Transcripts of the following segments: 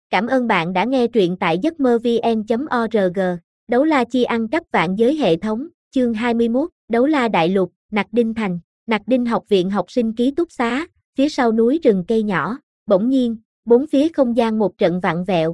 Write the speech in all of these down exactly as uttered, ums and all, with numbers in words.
Cảm ơn bạn đã nghe truyện tại giấc mơ vn chấm org. Đấu la chi ăn cắp vạn giới hệ thống, chương hai mươi mốt, Đấu la đại lục, Nặc Đinh Thành, Nặc Đinh học viện học sinh ký túc xá, phía sau núi rừng cây nhỏ, bỗng nhiên, bốn phía không gian một trận vặn vẹo.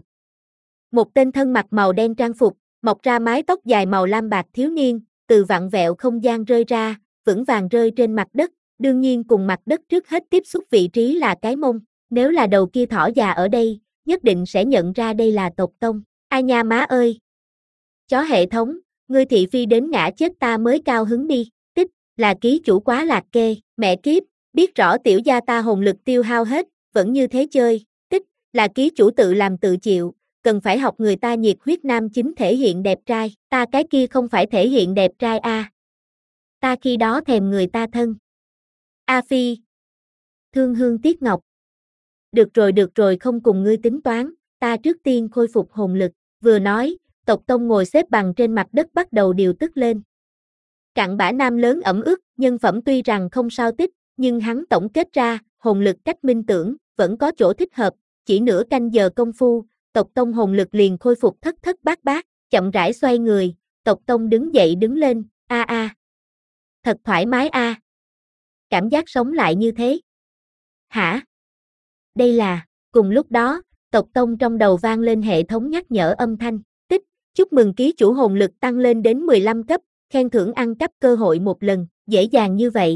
Một tên thân mặc màu đen trang phục, mọc ra mái tóc dài màu lam bạc thiếu niên, từ vặn vẹo không gian rơi ra, vững vàng rơi trên mặt đất, đương nhiên cùng mặt đất trước hết tiếp xúc vị trí là cái mông, nếu là đầu kia thỏ già ở đây, nhất định sẽ nhận ra đây là tộc tông. Ai nha má ơi! Chó hệ thống, ngươi thị phi đến ngã chết ta mới cao hứng đi, tích, là ký chủ quá lạc kê, mẹ kiếp, biết rõ tiểu gia ta hồn lực tiêu hao hết, vẫn như thế chơi, tích, là ký chủ tự làm tự chịu, cần phải học người ta nhiệt huyết nam chính thể hiện đẹp trai, ta cái kia không phải thể hiện đẹp trai a, à. Ta khi đó thèm người ta thân. A Phi. Thương Hương Tiếc Ngọc. Được rồi được rồi không cùng ngươi tính toán, ta trước tiên khôi phục hồn lực, vừa nói, tộc tông ngồi xếp bằng trên mặt đất bắt đầu điều tức lên. Cặn bã nam lớn ẩm ướt, nhân phẩm tuy rằng không sao tích, nhưng hắn tổng kết ra, hồn lực cách minh tưởng, vẫn có chỗ thích hợp, chỉ nửa canh giờ công phu, tộc tông hồn lực liền khôi phục thất thất bát bát, chậm rãi xoay người, tộc tông đứng dậy đứng lên, a a. Thật thoải mái a. À. Cảm giác sống lại như thế. Hả? Đây là, cùng lúc đó, tộc tông trong đầu vang lên hệ thống nhắc nhở âm thanh, tích, chúc mừng ký chủ hồn lực tăng lên đến mười lăm cấp, khen thưởng ăn cắp cơ hội một lần, dễ dàng như vậy.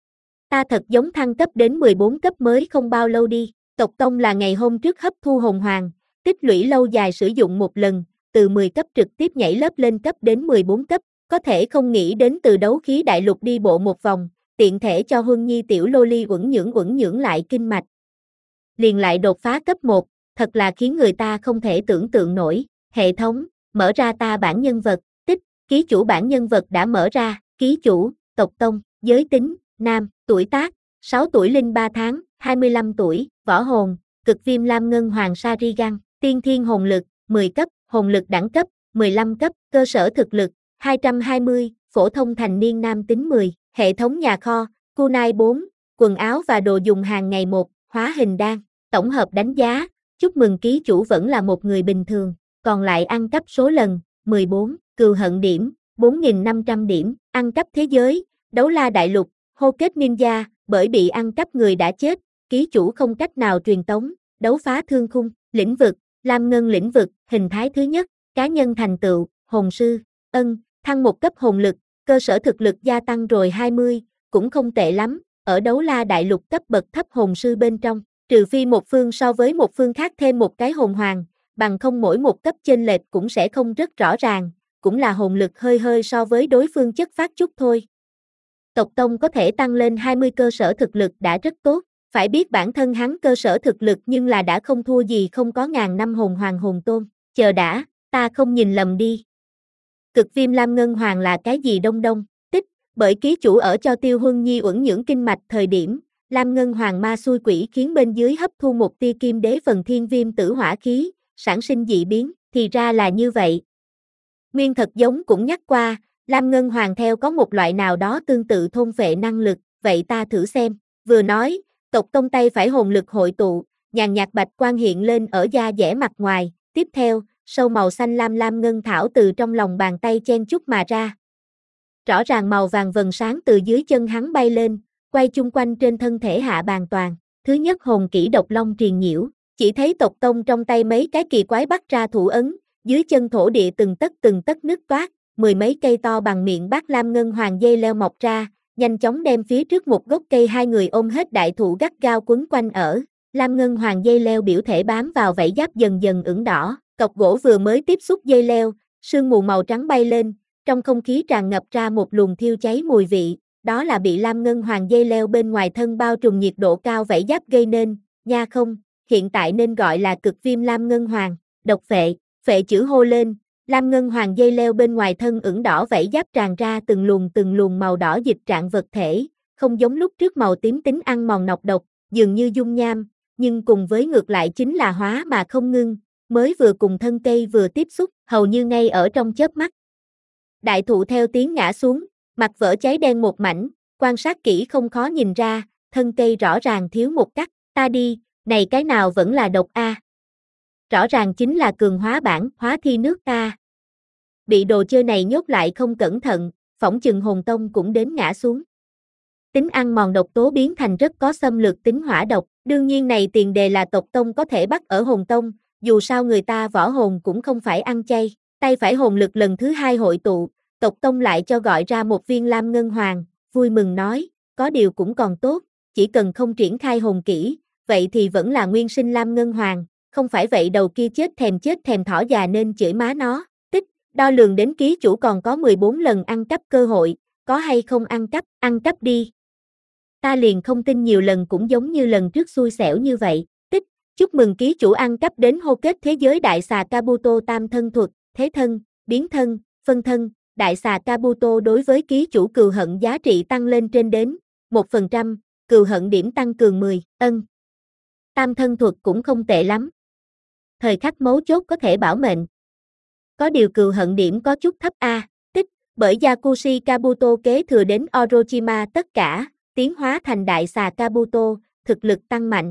Ta thật giống thăng cấp đến mười bốn cấp mới không bao lâu đi, tộc tông là ngày hôm trước hấp thu hồn hoàng, tích lũy lâu dài sử dụng một lần, từ mười cấp trực tiếp nhảy lớp lên cấp đến mười bốn cấp, có thể không nghĩ đến từ đấu khí đại lục đi bộ một vòng, tiện thể cho Huân Nhi tiểu lô ly uẩn nhưỡng uẩn nhưỡng lại kinh mạch. Liền lại đột phá cấp một, thật là khiến người ta không thể tưởng tượng nổi. Hệ thống, mở ra ta bản nhân vật, tích, ký chủ bản nhân vật đã mở ra, ký chủ, tộc tông, giới tính, nam, tuổi tác, sáu tuổi linh ba tháng, hai mươi lăm tuổi, võ hồn, cực viêm lam ngân hoàng Sarigan, tiên thiên hồn lực, mười cấp, hồn lực đẳng cấp, mười lăm cấp, cơ sở thực lực, hai trăm hai mươi, phổ thông thành niên nam tính mười, hệ thống nhà kho, kunai bốn, quần áo và đồ dùng hàng ngày một, hóa hình đan, tổng hợp đánh giá, chúc mừng ký chủ vẫn là một người bình thường, còn lại ăn cắp số lần, mười bốn, cừu hận điểm, bốn nghìn năm trăm điểm, ăn cắp thế giới, đấu la đại lục, hô kết ninja, bởi bị ăn cắp người đã chết, ký chủ không cách nào truyền tống, đấu phá thương khung, lĩnh vực, lam ngân lĩnh vực, hình thái thứ nhất, cá nhân thành tựu, hồn sư, ân, thăng một cấp hồn lực, cơ sở thực lực gia tăng rồi hai mươi, cũng không tệ lắm, ở đấu la đại lục cấp bậc thấp hồn sư bên trong, trừ phi một phương so với một phương khác thêm một cái hồn hoàng, bằng không mỗi một cấp chênh lệch cũng sẽ không rất rõ ràng, cũng là hồn lực hơi hơi so với đối phương chất phát chút thôi. Tộc tông có thể tăng lên hai mươi cơ sở thực lực đã rất tốt, phải biết bản thân hắn cơ sở thực lực nhưng là đã không thua gì không có ngàn năm hồn hoàng hồn tôn, chờ đã, ta không nhìn lầm đi. Cực viêm lam ngân hoàng là cái gì đông đông, tích, bởi ký chủ ở cho Tiêu Huân Nhi uẩn nhưỡng kinh mạch thời điểm, lam ngân hoàng ma xui quỷ khiến bên dưới hấp thu một tia kim đế phần thiên viêm tử hỏa khí, sản sinh dị biến, thì ra là như vậy. Nguyên thật giống cũng nhắc qua, lam ngân hoàng theo có một loại nào đó tương tự thôn phệ năng lực, vậy ta thử xem, vừa nói, tộc tông tay phải hồn lực hội tụ, nhàn nhạt bạch quang hiện lên ở da dẻ mặt ngoài, tiếp theo, sâu màu xanh lam lam ngân thảo từ trong lòng bàn tay chen chúc mà ra. Rõ ràng màu vàng vầng sáng từ dưới chân hắn bay lên, quay chung quanh trên thân thể hạ bàn toàn. Thứ nhất hồn kỹ độc long triền nhiễu, chỉ thấy tộc tông trong tay mấy cái kỳ quái bắt ra thủ ấn, dưới chân thổ địa từng tấc từng tấc nứt toát, mười mấy cây to bằng miệng bát lam ngân hoàng dây leo mọc ra, nhanh chóng đem phía trước một gốc cây hai người ôm hết đại thụ gắt gao quấn quanh ở. Lam ngân hoàng dây leo biểu thể bám vào vảy giáp dần dần ửng đỏ, cọc gỗ vừa mới tiếp xúc dây leo, sương mù màu trắng bay lên, trong không khí tràn ngập ra một luồng thiêu cháy mùi vị, đó là bị lam ngân hoàng dây leo bên ngoài thân bao trùm nhiệt độ cao vảy giáp gây nên, nha không, hiện tại nên gọi là cực viêm lam ngân hoàng, độc phệ, phệ chữ hô lên, lam ngân hoàng dây leo bên ngoài thân ửng đỏ vảy giáp tràn ra từng luồng từng luồng màu đỏ dịch trạng vật thể, không giống lúc trước màu tím tính ăn mòn nọc độc, dường như dung nham, nhưng cùng với ngược lại chính là hóa mà không ngưng, mới vừa cùng thân cây vừa tiếp xúc, hầu như ngay ở trong chớp mắt. Đại thụ theo tiếng ngã xuống, mặt vỡ cháy đen một mảnh, quan sát kỹ không khó nhìn ra, thân cây rõ ràng thiếu một cắt, ta đi, này cái nào vẫn là độc a. Rõ ràng chính là cường hóa bản hóa thi nước ta. Bị đồ chơi này nhốt lại không cẩn thận, phỏng chừng hồn tông cũng đến ngã xuống. Tính ăn mòn độc tố biến thành rất có xâm lược tính hỏa độc, đương nhiên này tiền đề là tộc tông có thể bắt ở hồn tông, dù sao người ta võ hồn cũng không phải ăn chay, tay phải hồn lực lần thứ hai hội tụ, tộc tông lại cho gọi ra một viên lam ngân hoàng, vui mừng nói, có điều cũng còn tốt, chỉ cần không triển khai hồn kỹ, vậy thì vẫn là nguyên sinh lam ngân hoàng, không phải vậy đầu kia chết thèm chết thèm thỏ già nên chửi má nó, tích, đo lường đến ký chủ còn có mười bốn lần ăn cắp cơ hội, có hay không ăn cắp, ăn cắp đi. Ta liền không tin nhiều lần cũng giống như lần trước xui xẻo như vậy, tích, chúc mừng ký chủ ăn cắp đến hô kết thế giới đại xà Kabuto tam thân thuật, thế thân, biến thân, phân thân, đại xà Kabuto đối với ký chủ cừu hận giá trị tăng lên trên đến một phần trăm, cừu hận điểm tăng cường mười, ân. Tam thân thuật cũng không tệ lắm. Thời khắc mấu chốt có thể bảo mệnh. Có điều cừu hận điểm có chút thấp a, tích, bởi Yakushi Kabuto kế thừa đến Orochima tất cả, tiến hóa thành đại xà Kabuto, thực lực tăng mạnh.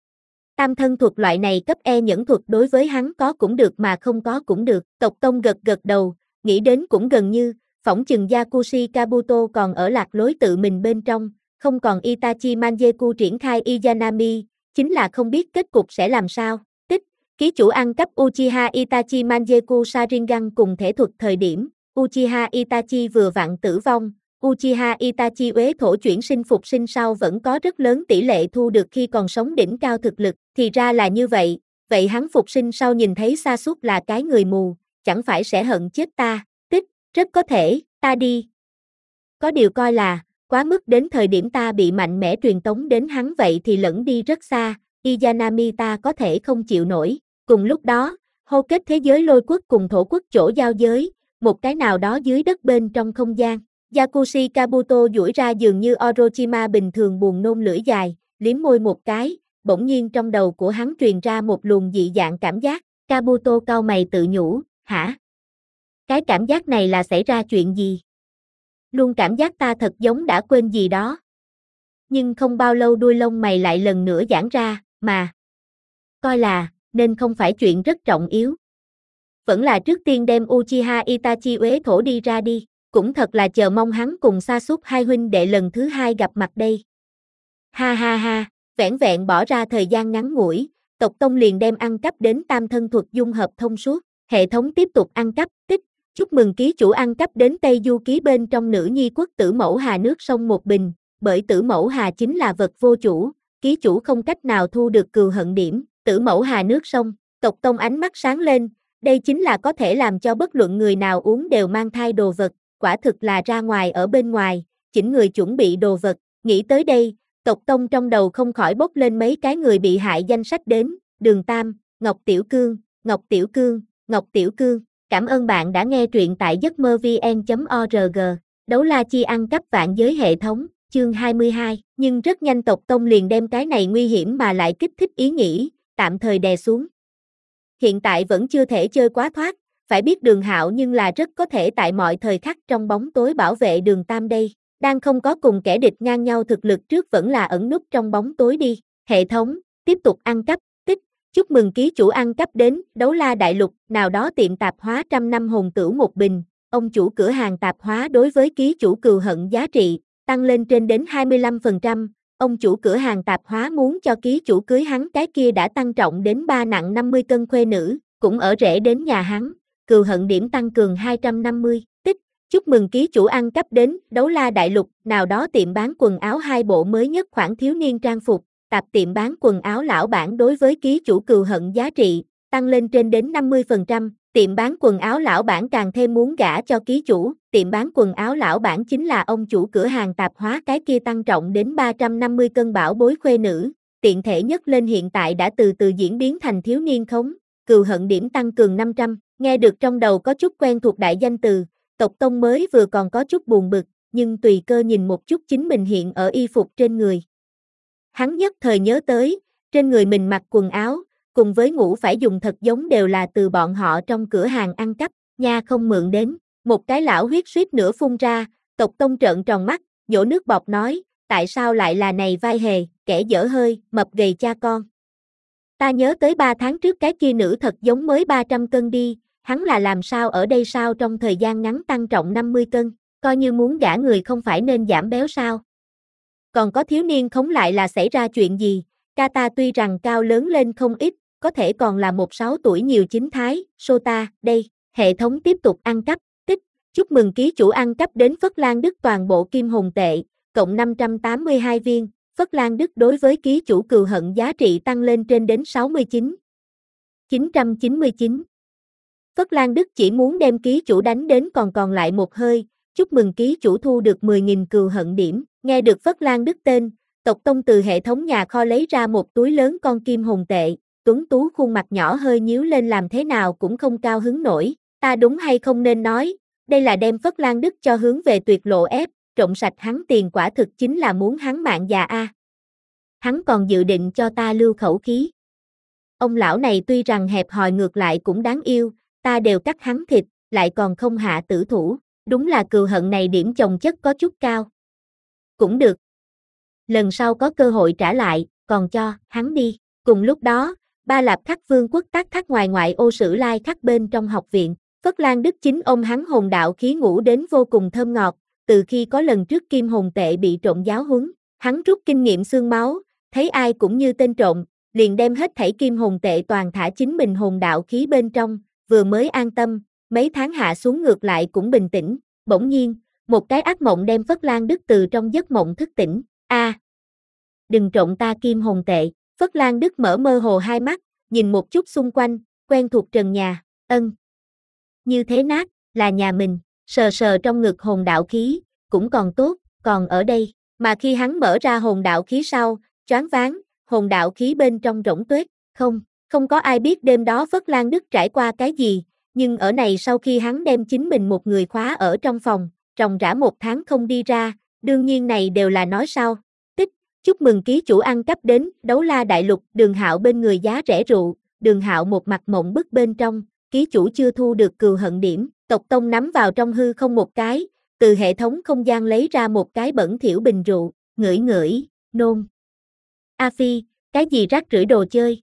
Tam thân thuật loại này cấp E nhẫn thuật đối với hắn có cũng được mà không có cũng được, tộc tông gật gật đầu, nghĩ đến cũng gần như, phỏng chừng Yakushi Kabuto còn ở lạc lối tự mình bên trong, không còn Itachi Manjeku triển khai Izanami, chính là không biết kết cục sẽ làm sao. Tích, ký chủ ăn cắp Uchiha Itachi Manjeku Sharingan cùng thể thuật thời điểm, Uchiha Itachi vừa vặn tử vong, Uchiha Itachi uế thổ chuyển sinh phục sinh sau vẫn có rất lớn tỷ lệ thu được khi còn sống đỉnh cao thực lực, thì ra là như vậy, vậy hắn phục sinh sau nhìn thấy Sasuke là cái người mù, chẳng phải sẽ hận chết ta, tích, rất có thể, ta đi. Có điều coi là, quá mức đến thời điểm ta bị mạnh mẽ truyền tống đến hắn vậy thì lẫn đi rất xa, Izanami ta có thể không chịu nổi, cùng lúc đó, hô kết thế giới lôi quốc cùng thổ quốc chỗ giao giới, một cái nào đó dưới đất bên trong không gian. Yakushi Kabuto duỗi ra dường như Orochima bình thường buồn nôn lưỡi dài, liếm môi một cái, bỗng nhiên trong đầu của hắn truyền ra một luồng dị dạng cảm giác, Kabuto cau mày tự nhủ, hả? Cái cảm giác này là xảy ra chuyện gì? Luôn cảm giác ta thật giống đã quên gì đó. Nhưng không bao lâu đuôi lông mày lại lần nữa giãn ra, mà coi là, nên không phải chuyện rất trọng yếu. Vẫn là trước tiên đem Uchiha Itachi uế thổ đi ra đi. Cũng thật là chờ mong hắn cùng Sasuke hai huynh đệ lần thứ hai gặp mặt đây. Ha ha ha, vẻn vẹn bỏ ra thời gian ngắn ngủi, tộc tông liền đem ăn cắp đến tam thân thuật dung hợp thông suốt, hệ thống tiếp tục ăn cắp, tích, chúc mừng ký chủ ăn cắp đến Tây Du ký bên trong nữ nhi quốc tử mẫu hà nước sông một bình, bởi tử mẫu hà chính là vật vô chủ, ký chủ không cách nào thu được cừu hận điểm, tử mẫu hà nước sông, tộc tông ánh mắt sáng lên, đây chính là có thể làm cho bất luận người nào uống đều mang thai đồ vật. Quả thực là ra ngoài ở bên ngoài, chỉnh người chuẩn bị đồ vật, nghĩ tới đây, tộc tông trong đầu không khỏi bốc lên mấy cái người bị hại danh sách đến, Đường Tam, Ngọc Tiểu Cương, Ngọc Tiểu Cương, Ngọc Tiểu Cương, cảm ơn bạn đã nghe truyện tại giấc mơ vn chấm org, đấu la chi ăn cắp vạn giới hệ thống, chương hai mươi hai, nhưng rất nhanh tộc tông liền đem cái này nguy hiểm mà lại kích thích ý nghĩ, tạm thời đè xuống. Hiện tại vẫn chưa thể chơi quá thoát. Phải biết Đường Hạo nhưng là rất có thể tại mọi thời khắc trong bóng tối bảo vệ Đường Tam đây, đang không có cùng kẻ địch ngang nhau thực lực trước vẫn là ẩn núp trong bóng tối đi. Hệ thống, tiếp tục ăn cắp, tích, chúc mừng ký chủ ăn cắp đến Đấu La Đại Lục, nào đó tiệm tạp hóa trăm năm hồn tửu một bình, ông chủ cửa hàng tạp hóa đối với ký chủ cừu hận giá trị, tăng lên trên đến hai mươi lăm phần trăm, ông chủ cửa hàng tạp hóa muốn cho ký chủ cưới hắn cái kia đã tăng trọng đến ba nặng năm mươi cân khuê nữ, cũng ở rễ đến nhà hắn. Cừu hận điểm tăng cường hai trăm năm mươi, tích, chúc mừng ký chủ ăn cắp đến Đấu La Đại Lục, nào đó tiệm bán quần áo hai bộ mới nhất khoản thiếu niên trang phục, tạp tiệm bán quần áo lão bản đối với ký chủ cừu hận giá trị, tăng lên trên đến năm mươi phần trăm, tiệm bán quần áo lão bản càng thêm muốn gả cho ký chủ, tiệm bán quần áo lão bản chính là ông chủ cửa hàng tạp hóa cái kia tăng trọng đến ba trăm năm mươi cân bảo bối khuê nữ, tiện thể nhất lên hiện tại đã từ từ diễn biến thành thiếu niên khống, cừu hận điểm tăng cường năm trăm. Nghe được trong đầu có chút quen thuộc đại danh từ, tộc tông mới vừa còn có chút buồn bực, nhưng tùy cơ nhìn một chút chính mình hiện ở y phục trên người. Hắn nhất thời nhớ tới, trên người mình mặc quần áo, cùng với ngủ phải dùng thật giống đều là từ bọn họ trong cửa hàng ăn cắp, nha không mượn đến, một cái lão huyết suýt nữa phun ra, tộc tông trợn tròn mắt, nhổ nước bọt nói, tại sao lại là này vai hề, kẻ dở hơi, mập gầy cha con. Ta nhớ tới ba tháng trước cái kia nữ thật giống mới ba trăm cân đi, hắn là làm sao ở đây sao trong thời gian ngắn tăng trọng năm mươi cân, coi như muốn gả người không phải nên giảm béo sao. Còn có thiếu niên khống lại là xảy ra chuyện gì, ca ta tuy rằng cao lớn lên không ít, có thể còn là một sáu tuổi nhiều chính thái, Sota, đây, hệ thống tiếp tục ăn cắp, tích, chúc mừng ký chủ ăn cắp đến Phất Lan Đức toàn bộ kim hồn tệ, cộng năm trăm tám mươi hai viên, Phất Lan Đức đối với ký chủ cừu hận giá trị tăng lên trên đến sáu mươi chín nghìn chín trăm chín mươi chín. Phất Lan Đức chỉ muốn đem ký chủ đánh đến còn còn lại một hơi, chúc mừng ký chủ thu được mười nghìn cừu hận điểm, nghe được Phất Lan Đức tên, Tộc Tông từ hệ thống nhà kho lấy ra một túi lớn con kim hồn tệ, Tuấn Tú khuôn mặt nhỏ hơi nhíu lên làm thế nào cũng không cao hứng nổi, ta đúng hay không nên nói, đây là đem Phất Lan Đức cho hướng về tuyệt lộ ép, trộn sạch hắn tiền quả thực chính là muốn hắn mạng già a. Hắn còn dự định cho ta lưu khẩu khí. Ông lão này tuy rằng hẹp hòi ngược lại cũng đáng yêu, ta đều cắt hắn thịt, lại còn không hạ tử thủ, đúng là cừu hận này điểm chồng chất có chút cao. Cũng được. Lần sau có cơ hội trả lại, còn cho hắn đi. Cùng lúc đó, Ba Lạp Khắc Vương quốc tác thác ngoài ngoại ô Sử Lai Khắc bên trong học viện, Phất Lan Đức chính ôm hắn hồn đạo khí ngủ đến vô cùng thơm ngọt, từ khi có lần trước kim hồn tệ bị trộn giáo huấn, hắn rút kinh nghiệm xương máu, thấy ai cũng như tên trộm, liền đem hết thảy kim hồn tệ toàn thả chính mình hồn đạo khí bên trong, vừa mới an tâm, mấy tháng hạ xuống ngược lại cũng bình tĩnh, bỗng nhiên, một cái ác mộng đem Phất Lan Đức từ trong giấc mộng thức tỉnh, a, à, đừng trộn ta kim hồn tệ, Phất Lan Đức mở mơ hồ hai mắt, nhìn một chút xung quanh, quen thuộc trần nhà, ân, như thế nát, là nhà mình, sờ sờ trong ngực hồn đạo khí, cũng còn tốt, còn ở đây, mà khi hắn mở ra hồn đạo khí sau, choáng váng, hồn đạo khí bên trong rỗng tuếch, không, không có ai biết đêm đó Phất Lan Đức trải qua cái gì, nhưng ở này sau khi hắn đem chính mình một người khóa ở trong phòng, ròng rã một tháng không đi ra, đương nhiên này đều là nói sau. Tích, chúc mừng ký chủ ăn cắp đến Đấu La Đại Lục, Đường Hạo bên người giá rẻ rượu, Đường Hạo một mặt mộng bức bên trong, ký chủ chưa thu được cừu hận điểm, Tộc Tông nắm vào trong hư không một cái, từ hệ thống không gian lấy ra một cái bẩn thỉu bình rượu, ngửi ngửi, nôn. A Phi, cái gì rác rưởi đồ chơi?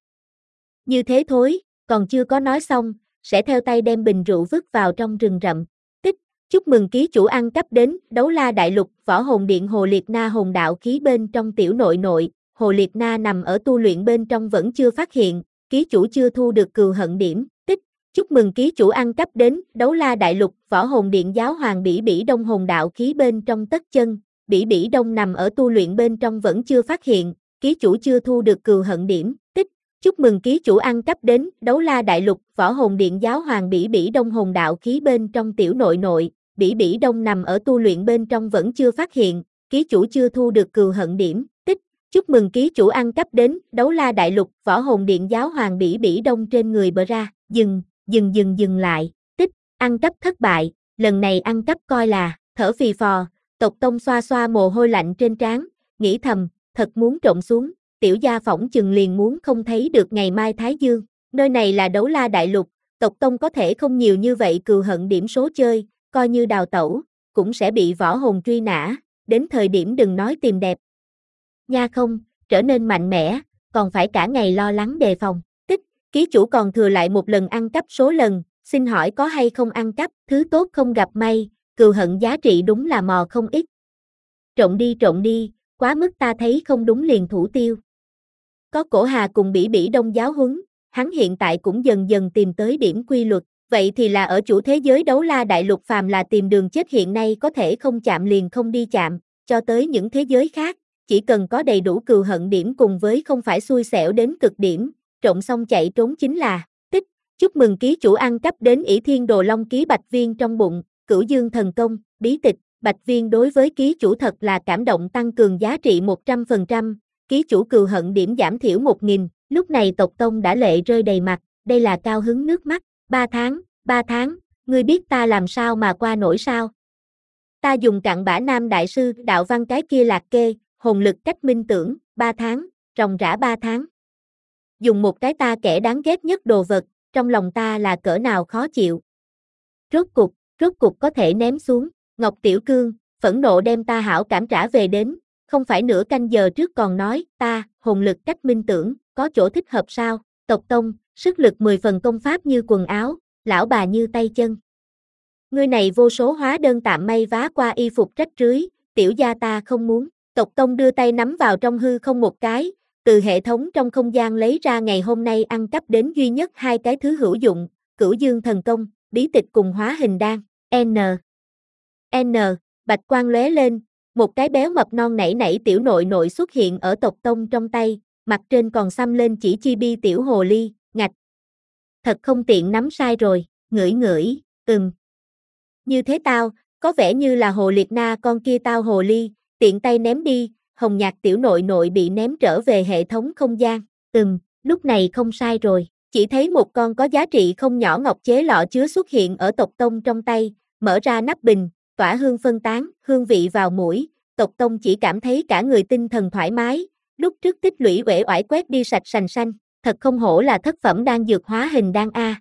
Như thế thối, còn chưa có nói xong, sẽ theo tay đem bình rượu vứt vào trong rừng rậm. Tích, chúc mừng ký chủ ăn cắp đến Đấu La Đại Lục, Võ Hồn Điện Hồ Liệt Na hồn đạo khí bên trong tiểu nội nội, Hồ Liệt Na nằm ở tu luyện bên trong vẫn chưa phát hiện, ký chủ chưa thu được cừu hận điểm. Tích, chúc mừng ký chủ ăn cắp đến Đấu La Đại Lục, Võ Hồn Điện Giáo Hoàng Bỉ Bỉ Đông hồn đạo khí bên trong tất chân, Bỉ Bỉ Đông nằm ở tu luyện bên trong vẫn chưa phát hiện, ký chủ chưa thu được cừu hận điểm. Tích, chúc mừng ký chủ ăn cắp đến Đấu La Đại Lục, Võ Hồn Điện Giáo Hoàng Bỉ Bỉ Đông hồn đạo khí bên trong tiểu nội nội, Bỉ Bỉ Đông nằm ở tu luyện bên trong vẫn chưa phát hiện, ký chủ chưa thu được cừu hận điểm. Tích, chúc mừng ký chủ ăn cắp đến Đấu La Đại Lục, Võ Hồn Điện Giáo Hoàng Bỉ Bỉ Đông trên người bờ ra, dừng, dừng dừng dừng lại, tích, ăn cắp thất bại, lần này ăn cắp coi là, thở phì phò, Tộc Tông xoa xoa mồ hôi lạnh trên trán, nghĩ thầm, thật muốn trộn xuống, tiểu gia phỏng chừng liền muốn không thấy được ngày mai Thái Dương, nơi này là Đấu La Đại Lục, Tộc Tông có thể không nhiều như vậy cừu hận điểm số chơi, coi như đào tẩu, cũng sẽ bị võ hồn truy nã, đến thời điểm đừng nói tìm đẹp. Nha không, trở nên mạnh mẽ, còn phải cả ngày lo lắng đề phòng, tích, ký chủ còn thừa lại một lần ăn cắp số lần, xin hỏi có hay không ăn cắp, thứ tốt không gặp may, cừu hận giá trị đúng là mò không ít. Trộn đi trộn đi, quá mức ta thấy không đúng liền thủ tiêu. Có Cổ Hà cùng Bỉ Bỉ Đông giáo huấn, hắn hiện tại cũng dần dần tìm tới điểm quy luật, vậy thì là ở chủ thế giới Đấu La Đại Lục phàm là tìm đường chết hiện nay có thể không chạm liền không đi chạm, cho tới những thế giới khác, chỉ cần có đầy đủ cừu hận điểm cùng với không phải xui xẻo đến cực điểm, trộn xong chạy trốn chính là, tích, chúc mừng ký chủ ăn cắp đến ỷ thiên đồ long ký bạch viên trong bụng, cửu dương thần công, bí tịch, bạch viên đối với ký chủ thật là cảm động tăng cường giá trị một trăm phần trăm, ký chủ cừu hận điểm giảm thiểu một nghìn, lúc này Tộc Tông đã lệ rơi đầy mặt, đây là cao hứng nước mắt, ba tháng, ba tháng, ngươi biết ta làm sao mà qua nổi sao? Ta dùng cặn bã nam đại sư đạo văn cái kia lạc kê, hồn lực cách minh tưởng, ba tháng, ròng rã ba tháng. Dùng một cái ta kẻ đáng ghét nhất đồ vật, trong lòng ta là cỡ nào khó chịu. Rốt cục, rốt cục có thể ném xuống, Ngọc Tiểu Cương, phẫn nộ đem ta hảo cảm trả về đến, không phải nửa canh giờ trước còn nói, ta, hồn lực cách minh tưởng, có chỗ thích hợp sao, tộc tông, sức lực mười phần công pháp như quần áo, lão bà như tay chân. Ngươi này vô số hóa đơn tạm may vá qua y phục rách rưới, tiểu gia ta không muốn, tộc tông đưa tay nắm vào trong hư không một cái, từ hệ thống trong không gian lấy ra ngày hôm nay ăn cắp đến duy nhất hai cái thứ hữu dụng, Cửu Dương thần công, bí tịch cùng hóa hình đan, N. N, bạch quang lóe lên, một cái béo mập non nảy nảy tiểu nội nội xuất hiện ở tộc tông trong tay, mặt trên còn xăm lên chỉ chibi tiểu hồ ly, ngạch. Thật không tiện nắm sai rồi, ngửi ngửi, ừm. Như thế tao, có vẻ như là hồ liệt na con kia tao hồ ly, tiện tay ném đi, hồng nhạt tiểu nội nội bị ném trở về hệ thống không gian, ừm, lúc này không sai rồi, chỉ thấy một con có giá trị không nhỏ ngọc chế lọ chứa xuất hiện ở tộc tông trong tay, mở ra nắp bình, tỏa hương phân tán, hương vị vào mũi, tộc tông chỉ cảm thấy cả người tinh thần thoải mái, lúc trước tích lũy uể oải quét đi sạch sành xanh, thật không hổ là thất phẩm đan dược hóa hình đan A.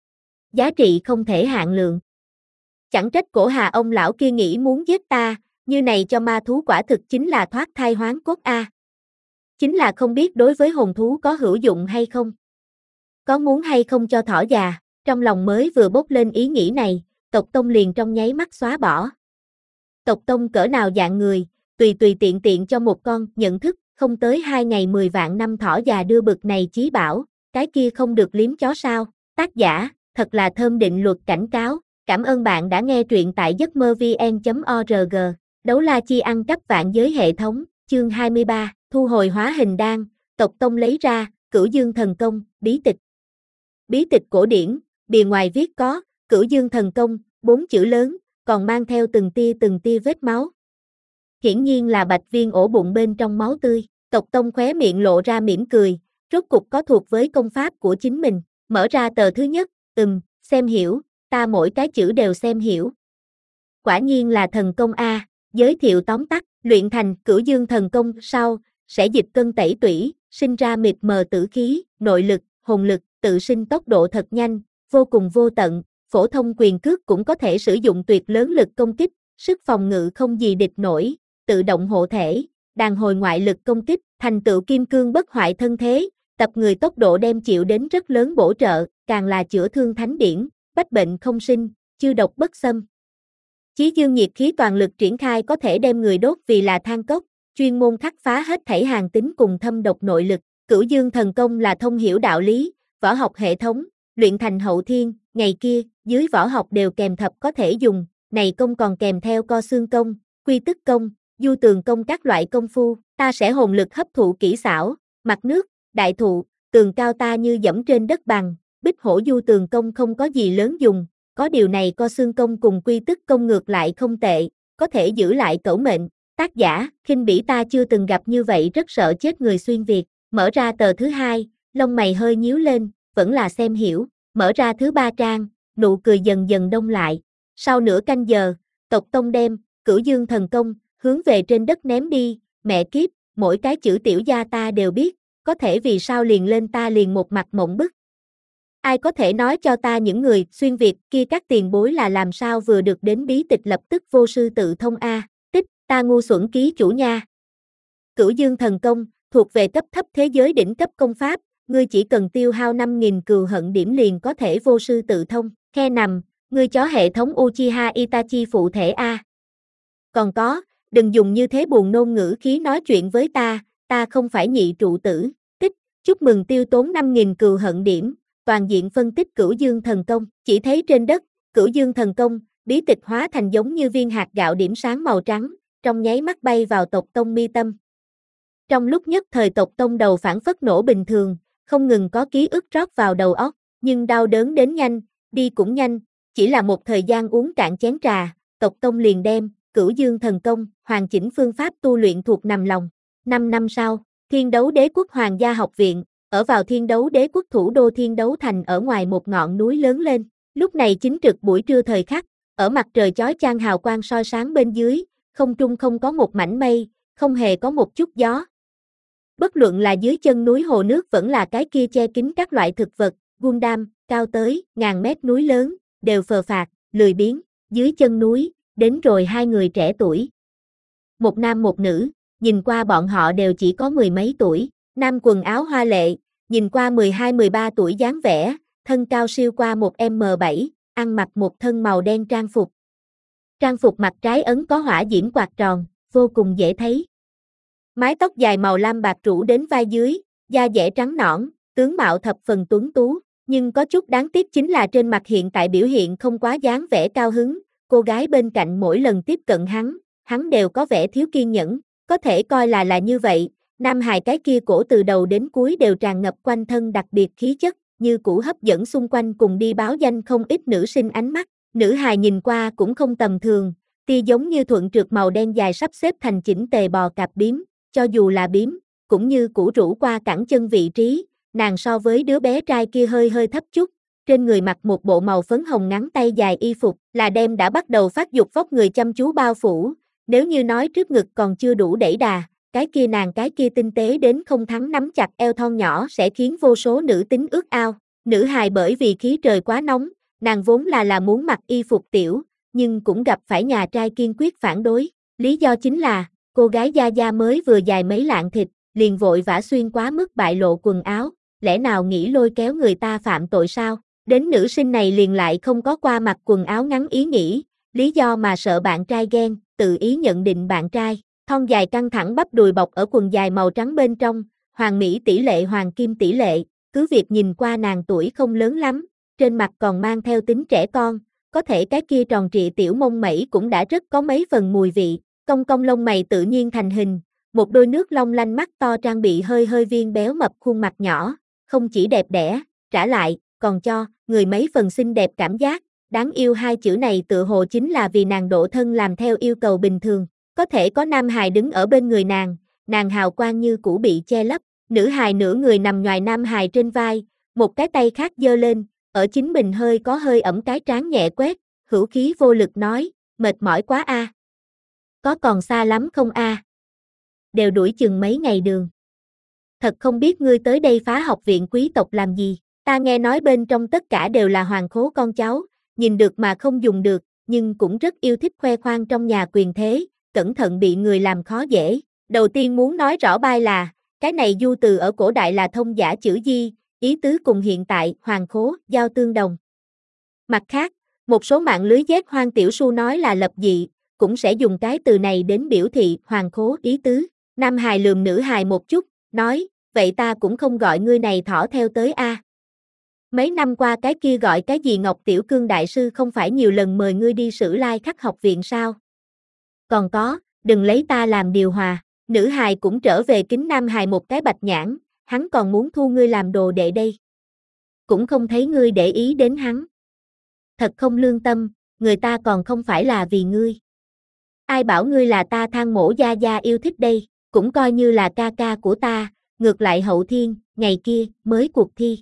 Giá trị không thể hạn lượng. Chẳng trách cổ hà ông lão kia nghĩ muốn giết ta, như này cho ma thú quả thực chính là thoát thai hoán cốt A. Chính là không biết đối với hồn thú có hữu dụng hay không. Có muốn hay không cho thỏ già, trong lòng mới vừa bốc lên ý nghĩ này, tộc tông liền trong nháy mắt xóa bỏ. Tộc tông cỡ nào dạng người, tùy tùy tiện tiện cho một con, nhận thức, không tới hai ngày mười vạn năm thỏ già đưa bực này chí bảo, cái kia không được liếm chó sao, tác giả, thật là thơm định luật cảnh cáo, cảm ơn bạn đã nghe truyện tại giấc mơ vn chấm org, đấu la chi ăn cắp vạn giới hệ thống, chương hai mươi ba, thu hồi hóa hình đan, tộc tông lấy ra, Cửu Dương thần công, bí tịch. Bí tịch cổ điển, bìa ngoài viết có, Cửu Dương thần công, bốn chữ lớn, còn mang theo từng tia từng tia vết máu. Hiển nhiên là bạch viên ổ bụng bên trong máu tươi, tộc tông khóe miệng lộ ra mỉm cười, rốt cục có thuộc với công pháp của chính mình, mở ra tờ thứ nhất, ừm, xem hiểu, ta mỗi cái chữ đều xem hiểu. Quả nhiên là thần công A, giới thiệu tóm tắt, luyện thành Cửu Dương thần công sau, sẽ dịch cân tẩy tủy, sinh ra mịt mờ tử khí, nội lực, hồn lực, tự sinh tốc độ thật nhanh, vô cùng vô tận, phổ thông quyền cước cũng có thể sử dụng tuyệt lớn lực công kích, sức phòng ngự không gì địch nổi, tự động hộ thể, đàn hồi ngoại lực công kích, thành tựu kim cương bất hoại thân thế, tập người tốc độ đem chịu đến rất lớn bổ trợ, càng là chữa thương thánh điển, bách bệnh không sinh, chư độc bất xâm. Chí dương nhiệt khí toàn lực triển khai có thể đem người đốt vì là than cốc, chuyên môn khắc phá hết thảy hàn tính cùng thâm độc nội lực, Cửu Dương thần công là thông hiểu đạo lý, võ học hệ thống, luyện thành hậu thiên, ngày kia, dưới võ học đều kèm thập có thể dùng, này công còn kèm theo co xương công, quy tức công, du tường công các loại công phu, ta sẽ hồn lực hấp thụ kỹ xảo, mặt nước, đại thụ, tường cao ta như dẫm trên đất bằng, bích hổ du tường công không có gì lớn dùng, có điều này co xương công cùng quy tức công ngược lại không tệ, có thể giữ lại cẩu mệnh, tác giả, khinh bỉ ta chưa từng gặp như vậy rất sợ chết người xuyên Việt, mở ra tờ thứ hai, lông mày hơi nhíu lên, vẫn là xem hiểu, mở ra thứ ba trang, nụ cười dần dần đông lại, sau nửa canh giờ, tộc tông đem, Cửu Dương thần công, hướng về trên đất ném đi, mẹ kiếp, mỗi cái chữ tiểu gia ta đều biết, có thể vì sao liền lên ta liền một mặt mộng bức. Ai có thể nói cho ta những người xuyên Việt kia các tiền bối là làm sao vừa được đến bí tịch lập tức vô sư tự thông A, tích, ta ngu xuẩn ký chủ nha. Cửu Dương thần công, thuộc về cấp thấp thế giới đỉnh cấp công pháp, ngươi chỉ cần tiêu hao năm nghìn cừu hận điểm liền có thể vô sư tự thông, khe nằm, ngươi chó hệ thống Uchiha Itachi phụ thể A. Còn có, đừng dùng như thế buồn nôn ngữ khí nói chuyện với ta, ta không phải nhị trụ tử, tích, chúc mừng tiêu tốn năm nghìn cừu hận điểm, toàn diện phân tích Cửu Dương thần công, chỉ thấy trên đất, Cửu Dương thần công, bí tịch hóa thành giống như viên hạt gạo điểm sáng màu trắng, trong nháy mắt bay vào tộc tông mi tâm. Trong lúc nhất thời tộc tông đầu phản phất nổ bình thường, không ngừng có ký ức rót vào đầu óc, nhưng đau đớn đến nhanh, đi cũng nhanh, chỉ là một thời gian uống cạn chén trà, tộc tông liền đem, Cửu Dương thần công, hoàn chỉnh phương pháp tu luyện thuộc nằm lòng. Năm năm sau, Thiên Đấu Đế quốc Hoàng gia học viện, ở vào Thiên Đấu Đế quốc thủ đô Thiên Đấu thành ở ngoài một ngọn núi lớn lên, lúc này chính trực buổi trưa thời khắc, ở mặt trời chói chang hào quang soi sáng bên dưới, không trung không có một mảnh mây, không hề có một chút gió. Bất luận là dưới chân núi hồ nước vẫn là cái kia che kín các loại thực vật, Gundam, cao tới ngàn mét núi lớn, đều phờ phạc, lười biếng, dưới chân núi, đến rồi hai người trẻ tuổi. Một nam một nữ, nhìn qua bọn họ đều chỉ có mười mấy tuổi, nam quần áo hoa lệ, nhìn qua mười hai mười ba tuổi dáng vẻ, thân cao siêu qua một mét bảy, ăn mặc một thân màu đen trang phục. Trang phục mặt trái ấn có hỏa diễm quạt tròn, vô cùng dễ thấy. Mái tóc dài màu lam bạc rủ đến vai dưới, da dẻ trắng nõn, tướng mạo thập phần tuấn tú, nhưng có chút đáng tiếc chính là trên mặt hiện tại biểu hiện không quá dáng vẻ cao hứng, cô gái bên cạnh mỗi lần tiếp cận hắn, hắn đều có vẻ thiếu kiên nhẫn, có thể coi là là như vậy, nam hài cái kia cổ từ đầu đến cuối đều tràn ngập quanh thân đặc biệt khí chất, như cũ hấp dẫn xung quanh cùng đi báo danh không ít nữ sinh ánh mắt, nữ hài nhìn qua cũng không tầm thường, tia giống như thuận trượt màu đen dài sắp xếp thành chỉnh tề bò cạp bím, cho dù là bím, cũng như củ rũ qua cẳng chân vị trí, nàng so với đứa bé trai kia hơi hơi thấp chút, trên người mặc một bộ màu phấn hồng ngắn tay dài y phục, là đem đã bắt đầu phát dục vóc người chăm chú bao phủ, nếu như nói trước ngực còn chưa đủ đẩy đà, cái kia nàng cái kia tinh tế đến không thắng nắm chặt eo thon nhỏ sẽ khiến vô số nữ tính ước ao, nữ hài bởi vì khí trời quá nóng, nàng vốn là là muốn mặc y phục tiểu, nhưng cũng gặp phải nhà trai kiên quyết phản đối, lý do chính là, cô gái da da mới vừa dài mấy lạng thịt, liền vội vã xuyên quá mức bại lộ quần áo, lẽ nào nghĩ lôi kéo người ta phạm tội sao? Đến nữ sinh này liền lại không có qua mặc quần áo ngắn ý nghĩ, lý do mà sợ bạn trai ghen, tự ý nhận định bạn trai, thon dài căng thẳng bắp đùi bọc ở quần dài màu trắng bên trong, hoàng mỹ tỷ lệ hoàng kim tỷ lệ, cứ việc nhìn qua nàng tuổi không lớn lắm, trên mặt còn mang theo tính trẻ con, có thể cái kia tròn trịa tiểu mông mẩy cũng đã rất có mấy phần mùi vị, cong cong lông mày tự nhiên thành hình, một đôi nước long lanh mắt to trang bị hơi hơi viên béo mập khuôn mặt nhỏ, không chỉ đẹp đẽ, trả lại, còn cho người mấy phần xinh đẹp cảm giác, đáng yêu hai chữ này tựa hồ chính là vì nàng độ thân làm theo yêu cầu bình thường, có thể có nam hài đứng ở bên người nàng, nàng hào quang như cũ bị che lấp, nữ hài nửa người nằm ngoài nam hài trên vai, một cái tay khác giơ lên, ở chính mình hơi có hơi ẩm cái trán nhẹ quét, hữu khí vô lực nói, mệt mỏi quá a. À. Có còn xa lắm không a? À? Đều đuổi chừng mấy ngày đường. Thật không biết ngươi tới đây phá học viện quý tộc làm gì, ta nghe nói bên trong tất cả đều là hoàng khố con cháu, nhìn được mà không dùng được, nhưng cũng rất yêu thích khoe khoang trong nhà quyền thế, cẩn thận bị người làm khó dễ. Đầu tiên muốn nói rõ bai là, cái này du từ ở cổ đại là thông giả chữ di, ý tứ cùng hiện tại hoàng khố, giao tương đồng. Mặt khác, một số mạng lưới Z hoang tiểu su nói là lập dị, cũng sẽ dùng cái từ này đến biểu thị hoàng khố ý tứ. Nam hài lườm nữ hài một chút, nói, vậy ta cũng không gọi ngươi này thỏ theo tới a. À. Mấy năm qua cái kia gọi cái gì Ngọc Tiểu Cương đại sư không phải nhiều lần mời ngươi đi Sử Lai Khắc học viện sao? Còn có, đừng lấy ta làm điều hòa, nữ hài cũng trở về kính nam hài một cái bạch nhãn, hắn còn muốn thu ngươi làm đồ đệ đây. Cũng không thấy ngươi để ý đến hắn. Thật không lương tâm, người ta còn không phải là vì ngươi. Ai bảo ngươi là ta Thang Mỗ gia gia yêu thích đây, cũng coi như là ca ca của ta, ngược lại hậu thiên, ngày kia, mới cuộc thi.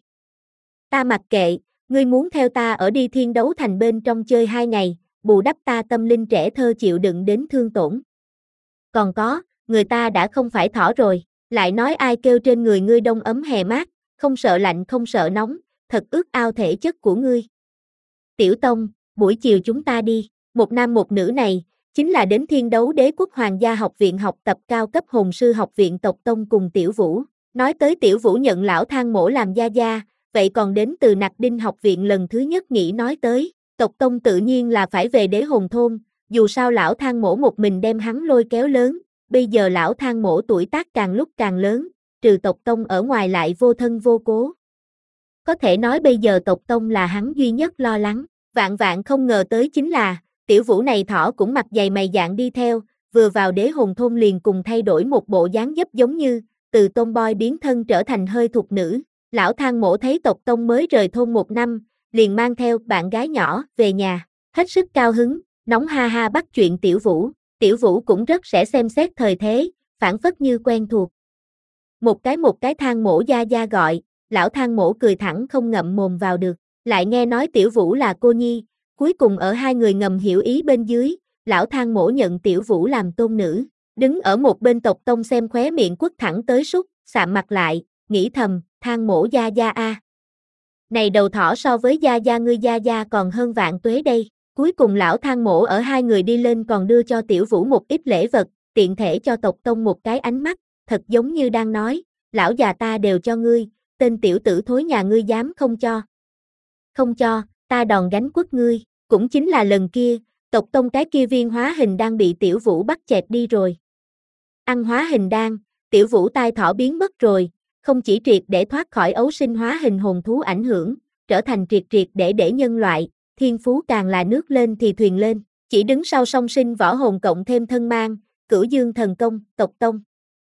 Ta mặc kệ, ngươi muốn theo ta ở đi thiên đấu thành bên trong chơi hai ngày, bù đắp ta tâm linh trẻ thơ chịu đựng đến thương tổn. Còn có, người ta đã không phải thỏ rồi, lại nói ai kêu trên người ngươi đông ấm hè mát, không sợ lạnh không sợ nóng, thật ước ao thể chất của ngươi. Tiểu Tông, buổi chiều chúng ta đi, một nam một nữ này, chính là đến thiên đấu đế quốc hoàng gia học viện học tập cao cấp hồn sư học viện tộc Tông cùng Tiểu Vũ. Nói tới Tiểu Vũ nhận lão Thang Mỗ làm gia gia, vậy còn đến từ Nặc Đinh học viện lần thứ nhất nghĩ nói tới, tộc Tông tự nhiên là phải về đế hồn thôn, dù sao lão Thang Mỗ một mình đem hắn lôi kéo lớn, bây giờ lão Thang Mỗ tuổi tác càng lúc càng lớn, trừ tộc Tông ở ngoài lại vô thân vô cố. Có thể nói bây giờ tộc Tông là hắn duy nhất lo lắng, vạn vạn không ngờ tới chính là, Tiểu Vũ này thỏ cũng mặt dày mày dạn đi theo, vừa vào đế hồn thôn liền cùng thay đổi một bộ dáng dấp giống như, từ tomboy biến thân trở thành hơi thục nữ. Lão Thang Mỗ thấy tộc Tông mới rời thôn một năm, liền mang theo bạn gái nhỏ về nhà, hết sức cao hứng, nóng ha ha bắt chuyện Tiểu Vũ. Tiểu Vũ cũng rất sẽ xem xét thời thế, phản phất như quen thuộc. Một cái một cái Thang Mỗ gia gia gọi, lão Thang Mỗ cười thẳng không ngậm mồm vào được, lại nghe nói Tiểu Vũ là cô nhi, cuối cùng ở hai người ngầm hiểu ý bên dưới, lão Thang Mỗ nhận Tiểu Vũ làm tôn nữ, đứng ở một bên tộc Tông xem khóe miệng quất thẳng tới sút, sạm mặt lại, nghĩ thầm, Thang Mỗ gia gia a. Này đầu thỏ so với gia gia ngươi gia gia còn hơn vạn tuế đây. Cuối cùng lão Thang Mỗ ở hai người đi lên còn đưa cho Tiểu Vũ một ít lễ vật, tiện thể cho tộc tông một cái ánh mắt, thật giống như đang nói, lão già ta đều cho ngươi, tên tiểu tử thối nhà ngươi dám không cho. Không cho, ta đòn gánh quất ngươi, cũng chính là lần kia, tộc tông cái kia viên hóa hình đang bị tiểu vũ bắt chẹt đi rồi. Ăn hóa hình đan, tiểu vũ tai thỏ biến mất rồi, không chỉ triệt để thoát khỏi ấu sinh hóa hình hồn thú ảnh hưởng, trở thành triệt triệt để để nhân loại, thiên phú càng là nước lên thì thuyền lên, chỉ đứng sau song sinh võ hồn cộng thêm thân mang, cửu dương thần công, tộc tông.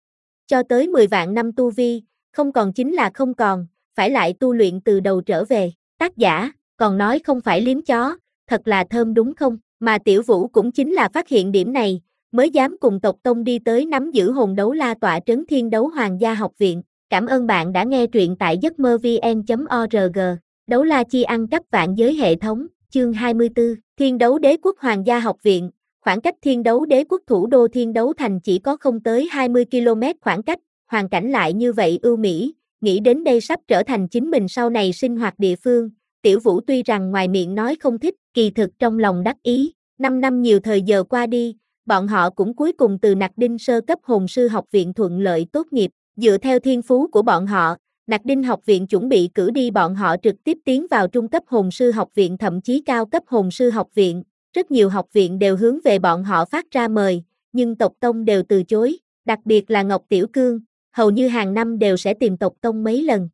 Cho tới mười vạn năm tu vi, không còn chính là không còn, phải lại tu luyện từ đầu trở về, tác giả, còn nói không phải liếm chó, thật là thơm đúng không, mà tiểu vũ cũng chính là phát hiện điểm này, mới dám cùng tộc tông đi tới nắm giữ hồn đấu la tọa trấn Thiên Đấu Hoàng gia học viện. Cảm ơn bạn đã nghe truyện tại giấc mơ vn chấm org. Đấu la chi ăn cắp vạn giới hệ thống, chương hai mươi tư, Thiên Đấu Đế Quốc Hoàng gia học viện, khoảng cách Thiên Đấu Đế Quốc thủ đô Thiên Đấu Thành chỉ có không tới hai mươi ki lô mét khoảng cách, hoàn cảnh lại như vậy ưu mỹ, nghĩ đến đây sắp trở thành chính mình sau này sinh hoạt địa phương, tiểu vũ tuy rằng ngoài miệng nói không thích, kỳ thực trong lòng đắc ý, năm năm nhiều thời giờ qua đi, bọn họ cũng cuối cùng từ Nặc Đinh sơ cấp hồn sư học viện thuận lợi tốt nghiệp, dựa theo thiên phú của bọn họ, Nặc Đinh học viện chuẩn bị cử đi bọn họ trực tiếp tiến vào trung cấp hồn sư học viện thậm chí cao cấp hồn sư học viện, rất nhiều học viện đều hướng về bọn họ phát ra mời, nhưng tộc tông đều từ chối, đặc biệt là Ngọc Tiểu Cương, hầu như hàng năm đều sẽ tìm tộc tông mấy lần.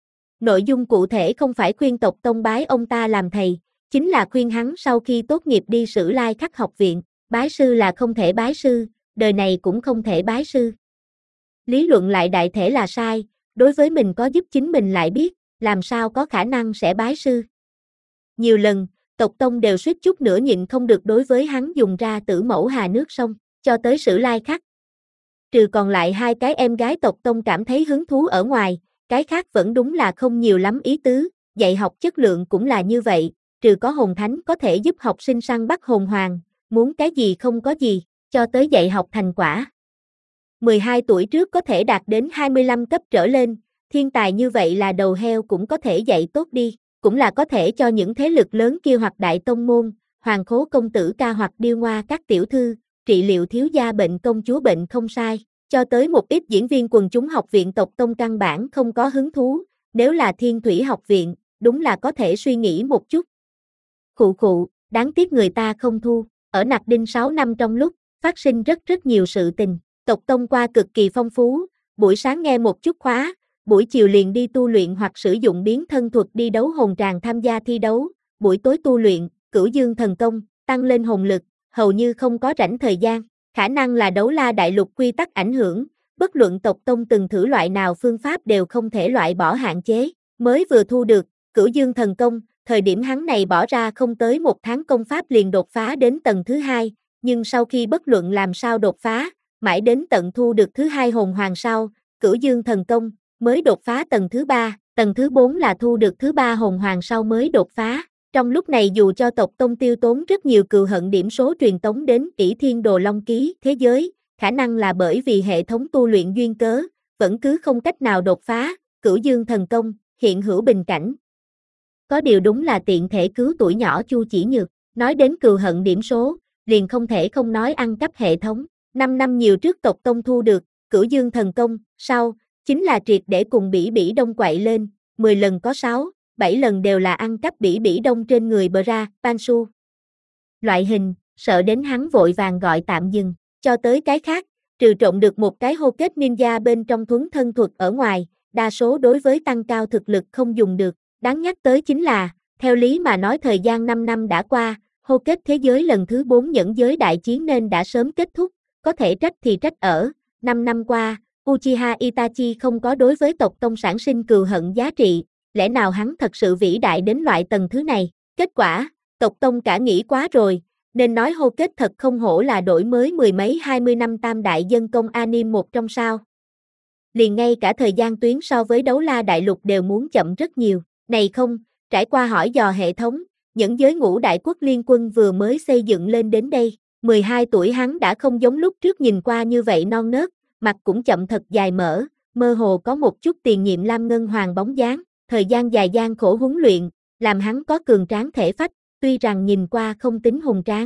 Nội dung cụ thể không phải khuyên tộc tông bái ông ta làm thầy, chính là khuyên hắn sau khi tốt nghiệp đi Sử Lai Khắc học viện, bái sư là không thể bái sư, đời này cũng không thể bái sư. Lý luận lại đại thể là sai, đối với mình có giúp chính mình lại biết, làm sao có khả năng sẽ bái sư. Nhiều lần, tộc tông đều suýt chút nữa nhịn không được đối với hắn dùng ra tử mẫu hà nước sông, cho tới Sử Lai Khắc. Trừ còn lại hai cái em gái tộc tông cảm thấy hứng thú ở ngoài, cái khác vẫn đúng là không nhiều lắm ý tứ, dạy học chất lượng cũng là như vậy, trừ có hồn thánh có thể giúp học sinh săn bắt hồn hoàng, muốn cái gì không có gì, cho tới dạy học thành quả. mười hai tuổi trước có thể đạt đến hai mươi lăm cấp trở lên, thiên tài như vậy là đầu heo cũng có thể dạy tốt đi, cũng là có thể cho những thế lực lớn kia hoặc đại tông môn, hoàng khố công tử ca hoặc điêu ngoa các tiểu thư, trị liệu thiếu gia bệnh công chúa bệnh không sai, cho tới một ít diễn viên quần chúng học viện tộc tông căn bản không có hứng thú, nếu là Thiên Thủy học viện, đúng là có thể suy nghĩ một chút. Khụ khụ, đáng tiếc người ta không thu, ở Nặc Đinh sáu năm trong lúc, phát sinh rất rất nhiều sự tình, tộc tông qua cực kỳ phong phú, buổi sáng nghe một chút khóa, buổi chiều liền đi tu luyện hoặc sử dụng biến thân thuật đi đấu hồn tràng tham gia thi đấu, buổi tối tu luyện, cửu dương thần công, tăng lên hồn lực, hầu như không có rảnh thời gian, khả năng là đấu la đại lục quy tắc ảnh hưởng, bất luận tộc tông từng thử loại nào phương pháp đều không thể loại bỏ hạn chế, mới vừa thu được, cửu dương thần công, thời điểm hắn này bỏ ra không tới một tháng công pháp liền đột phá đến tầng thứ hai, nhưng sau khi bất luận làm sao đột phá, mãi đến tận thu được thứ hai hồn hoàng sau, cửu dương thần công, mới đột phá tầng thứ ba, tầng thứ bốn là thu được thứ ba hồn hoàng sau mới đột phá. Trong lúc này dù cho tộc tông tiêu tốn rất nhiều cừu hận điểm số truyền tống đến ỷ thiên đồ long ký thế giới, khả năng là bởi vì hệ thống tu luyện duyên cớ, vẫn cứ không cách nào đột phá, cửu dương thần công, hiện hữu bình cảnh. Có điều đúng là tiện thể cứu tuổi nhỏ Chu Chỉ Nhược, nói đến cừu hận điểm số, liền không thể không nói ăn cắp hệ thống, năm năm nhiều trước tộc tông thu được, cửu dương thần công, sau, chính là triệt để cùng Bỉ Bỉ Đông quậy lên, mười lần có sáu, bảy lần đều là ăn cắp Bỉ Bỉ Đông trên người bờ ra, Pansu. Loại hình, sợ đến hắn vội vàng gọi tạm dừng, cho tới cái khác, trừ trộn được một cái hô kết ninja bên trong thuấn thân thuật ở ngoài, đa số đối với tăng cao thực lực không dùng được, đáng nhắc tới chính là, theo lý mà nói thời gian năm năm đã qua, hô kết thế giới lần thứ bốn nhẫn giới đại chiến nên đã sớm kết thúc, có thể trách thì trách ở, năm năm qua, Uchiha Itachi không có đối với tộc tông sản sinh cừu hận giá trị, lẽ nào hắn thật sự vĩ đại đến loại tầng thứ này, kết quả, tộc tông cả nghĩ quá rồi, nên nói hô kết thật không hổ là đổi mới mười mấy hai mươi năm tam đại dân công anime một trong sao. Liền ngay cả thời gian tuyến so với đấu la đại lục đều muốn chậm rất nhiều, này không, trải qua hỏi dò hệ thống, nhẫn giới ngũ đại quốc liên quân vừa mới xây dựng lên đến đây, mười hai tuổi hắn đã không giống lúc trước nhìn qua như vậy non nớt, mặt cũng chậm thật dài mỡ, mơ hồ có một chút tiền nhiệm lam ngân hoàng bóng dáng, thời gian dài gian khổ huấn luyện, làm hắn có cường tráng thể phách, tuy rằng nhìn qua không tính hùng tráng,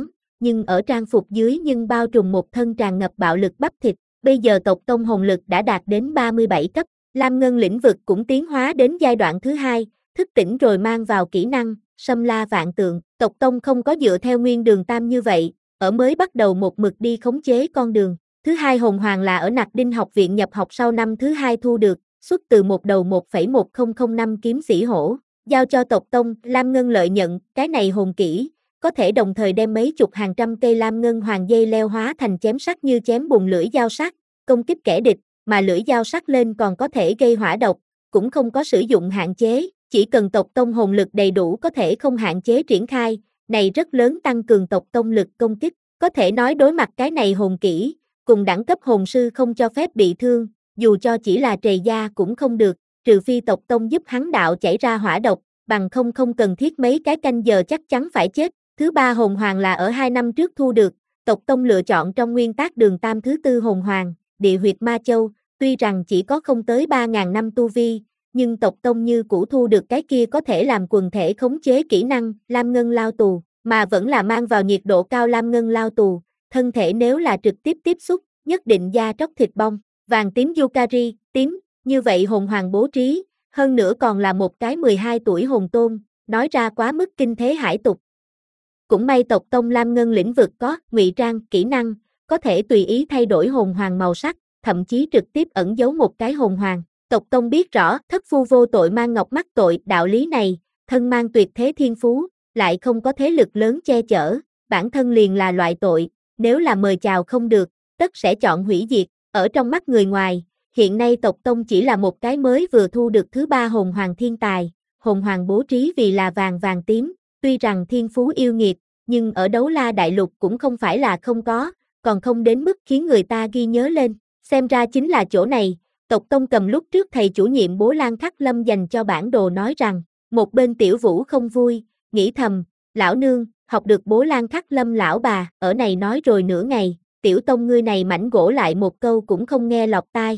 nhưng ở trang phục dưới nhưng bao trùm một thân tràn ngập bạo lực bắp thịt. Bây giờ tộc tông hồn lực đã đạt đến ba mươi bảy cấp, Lam Ngân lĩnh vực cũng tiến hóa đến giai đoạn thứ hai, thức tỉnh rồi mang vào kỹ năng, xâm la vạn tượng. Tộc tông không có dựa theo nguyên đường tam như vậy, ở mới bắt đầu một mực đi khống chế con đường. Thứ hai hồn hoàng là ở Nặc Đinh học viện nhập học sau năm thứ hai thu được, xuất từ một đầu một phẩy một không không năm kiếm sĩ hổ, giao cho tộc tông. Lam Ngân lợi nhận, cái này hồn kỹ, có thể đồng thời đem mấy chục hàng trăm cây lam ngân hoàng dây leo hóa thành chém sắt như chém bùn lưỡi dao sắc, công kích kẻ địch, mà lưỡi dao sắc lên còn có thể gây hỏa độc, cũng không có sử dụng hạn chế, chỉ cần tộc tông hồn lực đầy đủ có thể không hạn chế triển khai, này rất lớn tăng cường tộc tông lực công kích, có thể nói đối mặt cái này hồn kỹ, cùng đẳng cấp hồn sư không cho phép bị thương, dù cho chỉ là trầy da cũng không được, trừ phi tộc tông giúp hắn đạo chảy ra hỏa độc, bằng không không cần thiết mấy cái canh giờ chắc chắn phải chết. Thứ ba hồn hoàng là ở hai năm trước thu được, tộc tông lựa chọn trong nguyên tắc đường tam thứ tư hồn hoàng, địa huyệt Ma Châu, tuy rằng chỉ có không tới ba nghìn năm tu vi, nhưng tộc tông như cũ thu được cái kia có thể làm quần thể khống chế kỹ năng, lam ngân lao tù, mà vẫn là mang vào nhiệt độ cao lam ngân lao tù, thân thể nếu là trực tiếp tiếp xúc, nhất định da tróc thịt bong, vàng tím Yukari, tím, như vậy hồn hoàng bố trí, hơn nữa còn là một cái mười hai tuổi hồn tôn, nói ra quá mức kinh thế hải tục. Cũng may tộc tông lam ngân lĩnh vực có ngụy trang kỹ năng, có thể tùy ý thay đổi hồn hoàng màu sắc, thậm chí trực tiếp ẩn giấu một cái hồn hoàng. Tộc tông biết rõ thất phu vô tội mang ngọc mắc tội đạo lý này, thân mang tuyệt thế thiên phú, lại không có thế lực lớn che chở, bản thân liền là loại tội, nếu là mời chào không được, tất sẽ chọn hủy diệt. Ở trong mắt người ngoài, hiện nay tộc tông chỉ là một cái mới vừa thu được thứ ba hồn hoàng thiên tài, hồn hoàng bố trí vì là vàng vàng tím, tuy rằng thiên phú yêu nghiệt, nhưng ở Đấu La Đại Lục cũng không phải là không có, còn không đến mức khiến người ta ghi nhớ lên, xem ra chính là chỗ này. Tộc tông cầm lúc trước thầy chủ nhiệm Bố Lan Khắc Lâm dành cho bản đồ nói rằng, một bên Tiểu Vũ không vui, nghĩ thầm, lão nương, học được Bố Lan Khắc Lâm lão bà, ở này nói rồi nửa ngày, tiểu tông ngươi này mảnh gỗ lại một câu cũng không nghe lọt tai.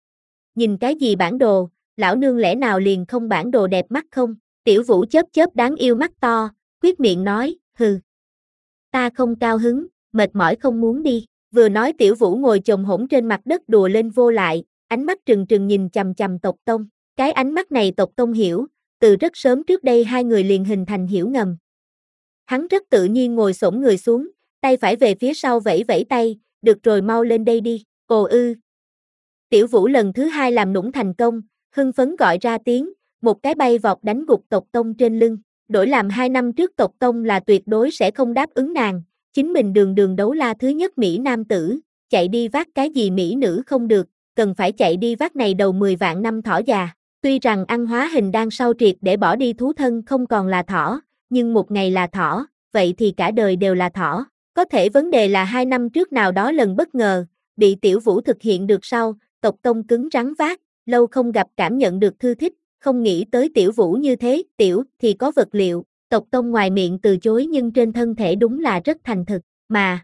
Nhìn cái gì bản đồ, lão nương lẽ nào liền không bản đồ đẹp mắt không? Tiểu Vũ chớp chớp đáng yêu mắt to, quyết miệng nói, hừ. Ta không cao hứng, mệt mỏi không muốn đi. Vừa nói Tiểu Vũ ngồi chồm hổm trên mặt đất đùa lên vô lại, ánh mắt trừng trừng nhìn chằm chằm tộc tông. Cái ánh mắt này tộc tông hiểu, từ rất sớm trước đây hai người liền hình thành hiểu ngầm. Hắn rất tự nhiên ngồi xổm người xuống, tay phải về phía sau vẫy vẫy tay, được rồi mau lên đây đi, ồ ư. Tiểu Vũ lần thứ hai làm nũng thành công, hưng phấn gọi ra tiếng, một cái bay vọt đánh gục tộc tông trên lưng. Đổi làm hai năm trước tộc tông là tuyệt đối sẽ không đáp ứng nàng, chính mình đường đường đấu la thứ nhất Mỹ nam tử, chạy đi vác cái gì Mỹ nữ không được, cần phải chạy đi vác này đầu mười vạn năm thỏ già. Tuy rằng ăn hóa hình đang sau triệt để bỏ đi thú thân không còn là thỏ, nhưng một ngày là thỏ, vậy thì cả đời đều là thỏ. Có thể vấn đề là hai năm trước nào đó lần bất ngờ, bị Tiểu Vũ thực hiện được sau, tộc tông cứng rắn vác, lâu không gặp cảm nhận được thư thích, không nghĩ tới Tiểu Vũ như thế, tiểu thì có vật liệu, tộc tông ngoài miệng từ chối nhưng trên thân thể đúng là rất thành thực, mà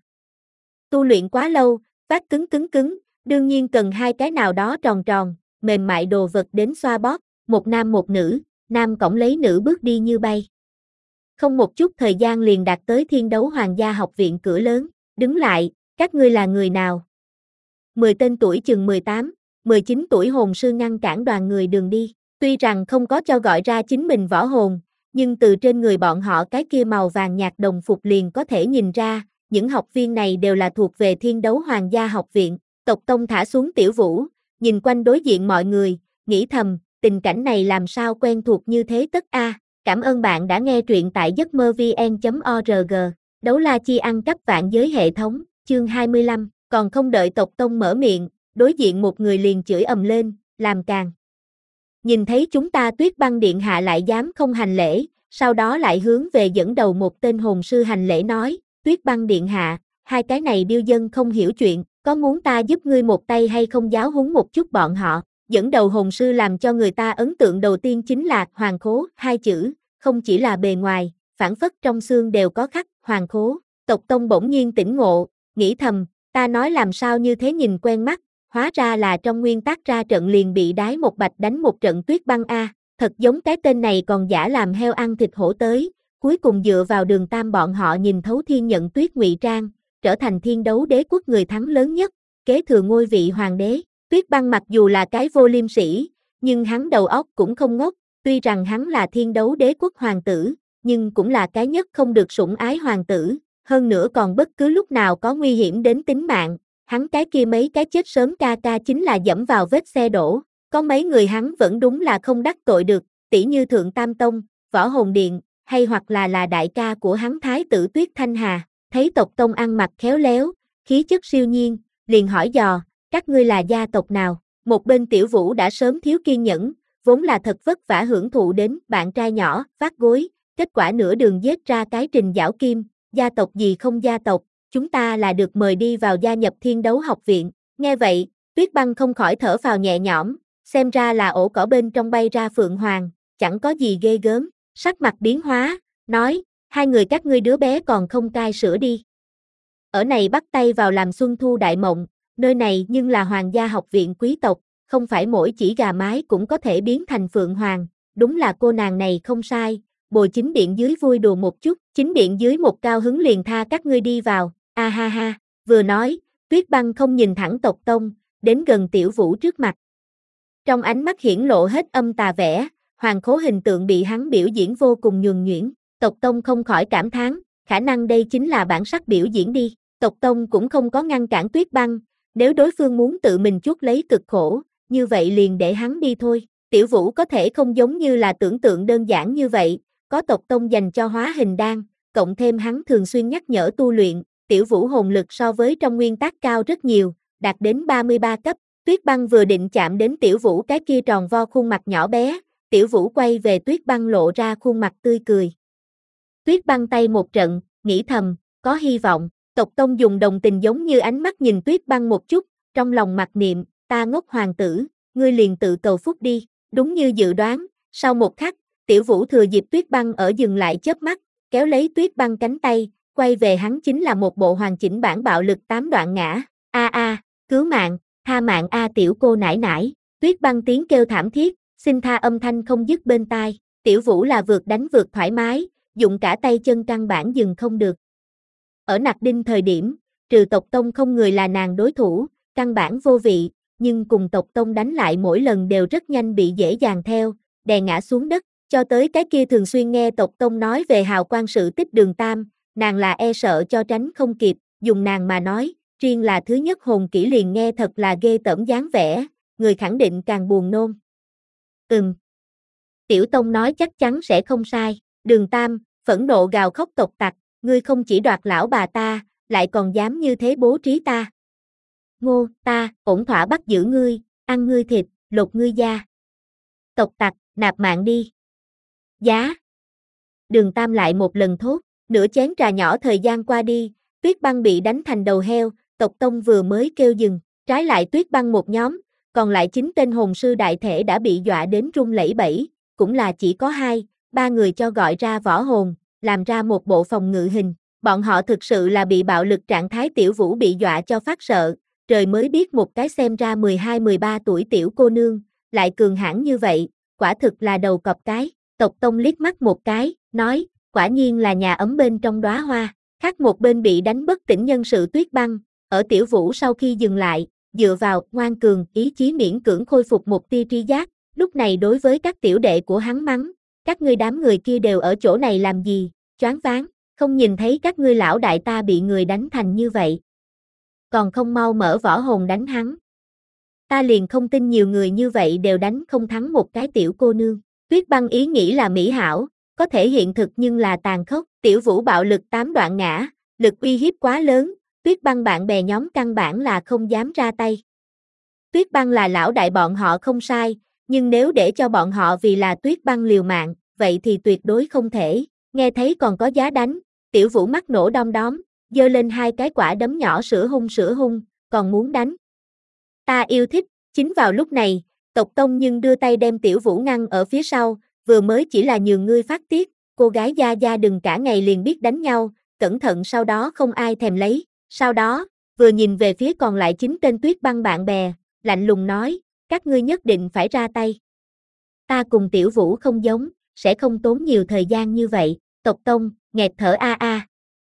tu luyện quá lâu, vác cứng cứng cứng, đương nhiên cần hai cái nào đó tròn tròn, mềm mại đồ vật đến xoa bóp, một nam một nữ, nam cõng lấy nữ bước đi như bay. Không một chút thời gian liền đạt tới Thiên Đấu Hoàng gia học viện cửa lớn, đứng lại, các ngươi là người nào? Mười tên tuổi chừng mười tám, mười chín tuổi hồn sư ngăn cản đoàn người đường đi, tuy rằng không có cho gọi ra chính mình võ hồn, nhưng từ trên người bọn họ cái kia màu vàng nhạt đồng phục liền có thể nhìn ra, những học viên này đều là thuộc về Thiên Đấu Hoàng gia học viện. Tộc tông thả xuống Tiểu Vũ, nhìn quanh đối diện mọi người, nghĩ thầm, tình cảnh này làm sao quen thuộc như thế tất a. À. Cảm ơn bạn đã nghe truyện tại giấc mơ vn chấm org. Đấu la chi ăn cắp vạn giới hệ thống, chương hai mươi lăm, còn không đợi tộc tông mở miệng, đối diện một người liền chửi ầm lên, làm càn. Nhìn thấy chúng ta Tuyết Băng điện hạ lại dám không hành lễ, sau đó lại hướng về dẫn đầu một tên hồn sư hành lễ nói, Tuyết Băng điện hạ, hai cái này điêu dân không hiểu chuyện, có muốn ta giúp ngươi một tay hay không giáo huấn một chút bọn họ. Dẫn đầu hồn sư làm cho người ta ấn tượng đầu tiên chính là hoàng khố, hai chữ, không chỉ là bề ngoài, phản phất trong xương đều có khắc, hoàng khố. Tộc tông bỗng nhiên tỉnh ngộ, nghĩ thầm, ta nói làm sao như thế nhìn quen mắt, hóa ra là trong nguyên tắc ra trận liền bị đái một bạch đánh một trận Tuyết Băng a, thật giống cái tên này còn giả làm heo ăn thịt hổ tới, cuối cùng dựa vào Đường Tam bọn họ nhìn thấu Thiên Nhận Tuyết ngụy trang, trở thành Thiên Đấu Đế quốc người thắng lớn nhất, kế thừa ngôi vị hoàng đế. Tuyết Băng mặc dù là cái vô liêm sỉ, nhưng hắn đầu óc cũng không ngốc, tuy rằng hắn là Thiên Đấu Đế quốc hoàng tử, nhưng cũng là cái nhất không được sủng ái hoàng tử, hơn nữa còn bất cứ lúc nào có nguy hiểm đến tính mạng, hắn cái kia mấy cái chết sớm ca ca chính là dẫm vào vết xe đổ, có mấy người hắn vẫn đúng là không đắc tội được, tỉ như Thượng Tam Tông, Võ Hồn Điện, hay hoặc là là đại ca của hắn Thái tử Tuyết Thanh Hà, thấy tộc Tông ăn mặc khéo léo, khí chất siêu nhiên, liền hỏi dò, các ngươi là gia tộc nào? Một bên Tiểu Vũ đã sớm thiếu kiên nhẫn, vốn là thật vất vả hưởng thụ đến bạn trai nhỏ, phát gối, kết quả nửa đường giết ra cái Trình Giảo Kim, gia tộc gì không gia tộc, chúng ta là được mời đi vào gia nhập Thiên Đấu học viện. Nghe vậy, Tuyết Băng không khỏi thở phào nhẹ nhõm, xem ra là ổ cỏ bên trong bay ra Phượng Hoàng, chẳng có gì ghê gớm, sắc mặt biến hóa, nói, hai người các ngươi đứa bé còn không cai sữa đi. Ở này bắt tay vào làm xuân thu đại mộng, nơi này nhưng là hoàng gia học viện quý tộc, không phải mỗi chỉ gà mái cũng có thể biến thành Phượng Hoàng, đúng là cô nàng này không sai, bồi chính điện dưới vui đùa một chút, chính điện dưới một cao hứng liền tha các ngươi đi vào, a ha ha, vừa nói, Tuyết Băng không nhìn thẳng tộc Tông, đến gần Tiểu Vũ trước mặt. Trong ánh mắt hiển lộ hết âm tà vẻ, hoàng khố hình tượng bị hắn biểu diễn vô cùng nhuần nhuyễn, tộc Tông không khỏi cảm thán, khả năng đây chính là bản sắc biểu diễn đi, tộc Tông cũng không có ngăn cản Tuyết Băng, nếu đối phương muốn tự mình chuốc lấy cực khổ, như vậy liền để hắn đi thôi. Tiểu Vũ có thể không giống như là tưởng tượng đơn giản như vậy, có tộc Tông dành cho hóa hình đan, cộng thêm hắn thường xuyên nhắc nhở tu luyện, Tiểu Vũ hồn lực so với trong nguyên tắc cao rất nhiều, đạt đến ba mươi ba cấp. Tuyết Băng vừa định chạm đến Tiểu Vũ cái kia tròn vo khuôn mặt nhỏ bé, Tiểu Vũ quay về Tuyết Băng lộ ra khuôn mặt tươi cười. Tuyết Băng tay một trận, nghĩ thầm, có hy vọng, tộc Tông dùng đồng tình giống như ánh mắt nhìn Tuyết Băng một chút, trong lòng mặc niệm, ta ngốc hoàng tử, ngươi liền tự cầu phúc đi, đúng như dự đoán, sau một khắc, Tiểu Vũ thừa dịp Tuyết Băng ở dừng lại chớp mắt, kéo lấy Tuyết Băng cánh tay, quay về hắn chính là một bộ hoàn chỉnh bản bạo lực tám đoạn ngã, a a, cứu mạng, tha mạng a tiểu cô nãi nãi, Tuyết Băng tiếng kêu thảm thiết, xin tha âm thanh không dứt bên tai, Tiểu Vũ là vượt đánh vượt thoải mái, dụng cả tay chân căn bản dừng không được. Ở Nặc Đinh thời điểm, trừ tộc Tông không người là nàng đối thủ, căn bản vô vị, nhưng cùng tộc Tông đánh lại mỗi lần đều rất nhanh bị dễ dàng theo, đè ngã xuống đất, cho tới cái kia thường xuyên nghe tộc Tông nói về hào quang sự tích Đường Tam, nàng là e sợ cho tránh không kịp, dùng nàng mà nói, riêng là thứ nhất hồn kỹ liền nghe thật là ghê tởm dáng vẻ, người khẳng định càng buồn nôn. Ừm. Tiểu Tông nói chắc chắn sẽ không sai, Đường Tam, phẫn nộ gào khóc tộc tặc, ngươi không chỉ đoạt lão bà ta, lại còn dám như thế bố trí ta. Ngô, ta, ổn thỏa bắt giữ ngươi, ăn ngươi thịt, lột ngươi da. Tộc tặc, nạp mạng đi. Giá. Đường Tam lại một lần thốt, nửa chén trà nhỏ thời gian qua đi, Tuyết Băng bị đánh thành đầu heo, tộc Tông vừa mới kêu dừng, trái lại Tuyết Băng một nhóm, còn lại chín tên hồn sư đại thể đã bị dọa đến run lẩy bẩy, cũng là chỉ có hai, ba người cho gọi ra võ hồn, làm ra một bộ phòng ngự hình, bọn họ thực sự là bị bạo lực trạng thái Tiểu Vũ bị dọa cho phát sợ, trời mới biết một cái xem ra mười hai mười ba tuổi tiểu cô nương, lại cường hãn như vậy, quả thực là đầu cọp cái, tộc Tông liếc mắt một cái, nói, quả nhiên là nhà ấm bên trong đóa hoa, khác một bên bị đánh bất tỉnh nhân sự Tuyết Băng, ở Tiểu Vũ sau khi dừng lại, dựa vào ngoan cường ý chí miễn cưỡng khôi phục một tia tri giác, lúc này đối với các tiểu đệ của hắn mắng, các ngươi đám người kia đều ở chỗ này làm gì, choáng váng, không nhìn thấy các ngươi lão đại ta bị người đánh thành như vậy. Còn không mau mở võ hồn đánh hắn. Ta liền không tin nhiều người như vậy đều đánh không thắng một cái tiểu cô nương. Tuyết Băng ý nghĩ là mỹ hảo, có thể hiện thực nhưng là tàn khốc, Tiểu Vũ bạo lực tám đoạn ngã, lực uy hiếp quá lớn, Tuyết Băng bạn bè nhóm căn bản là không dám ra tay. Tuyết Băng là lão đại bọn họ không sai, nhưng nếu để cho bọn họ vì là Tuyết Băng liều mạng, vậy thì tuyệt đối không thể, nghe thấy còn có giá đánh, Tiểu Vũ mắt nổ đom đóm, giơ lên hai cái quả đấm nhỏ sữa hung sữa hung, còn muốn đánh. Ta yêu thích, chính vào lúc này, tộc Tông nhưng đưa tay đem Tiểu Vũ ngăn ở phía sau, vừa mới chỉ là nhường ngươi phát tiết, cô gái gia gia đừng cả ngày liền biết đánh nhau, cẩn thận sau đó không ai thèm lấy, sau đó, vừa nhìn về phía còn lại chín tên Tuyết Băng bạn bè, lạnh lùng nói, các ngươi nhất định phải ra tay. Ta cùng Tiểu Vũ không giống, sẽ không tốn nhiều thời gian như vậy, Tộc tông, nghẹt thở a a.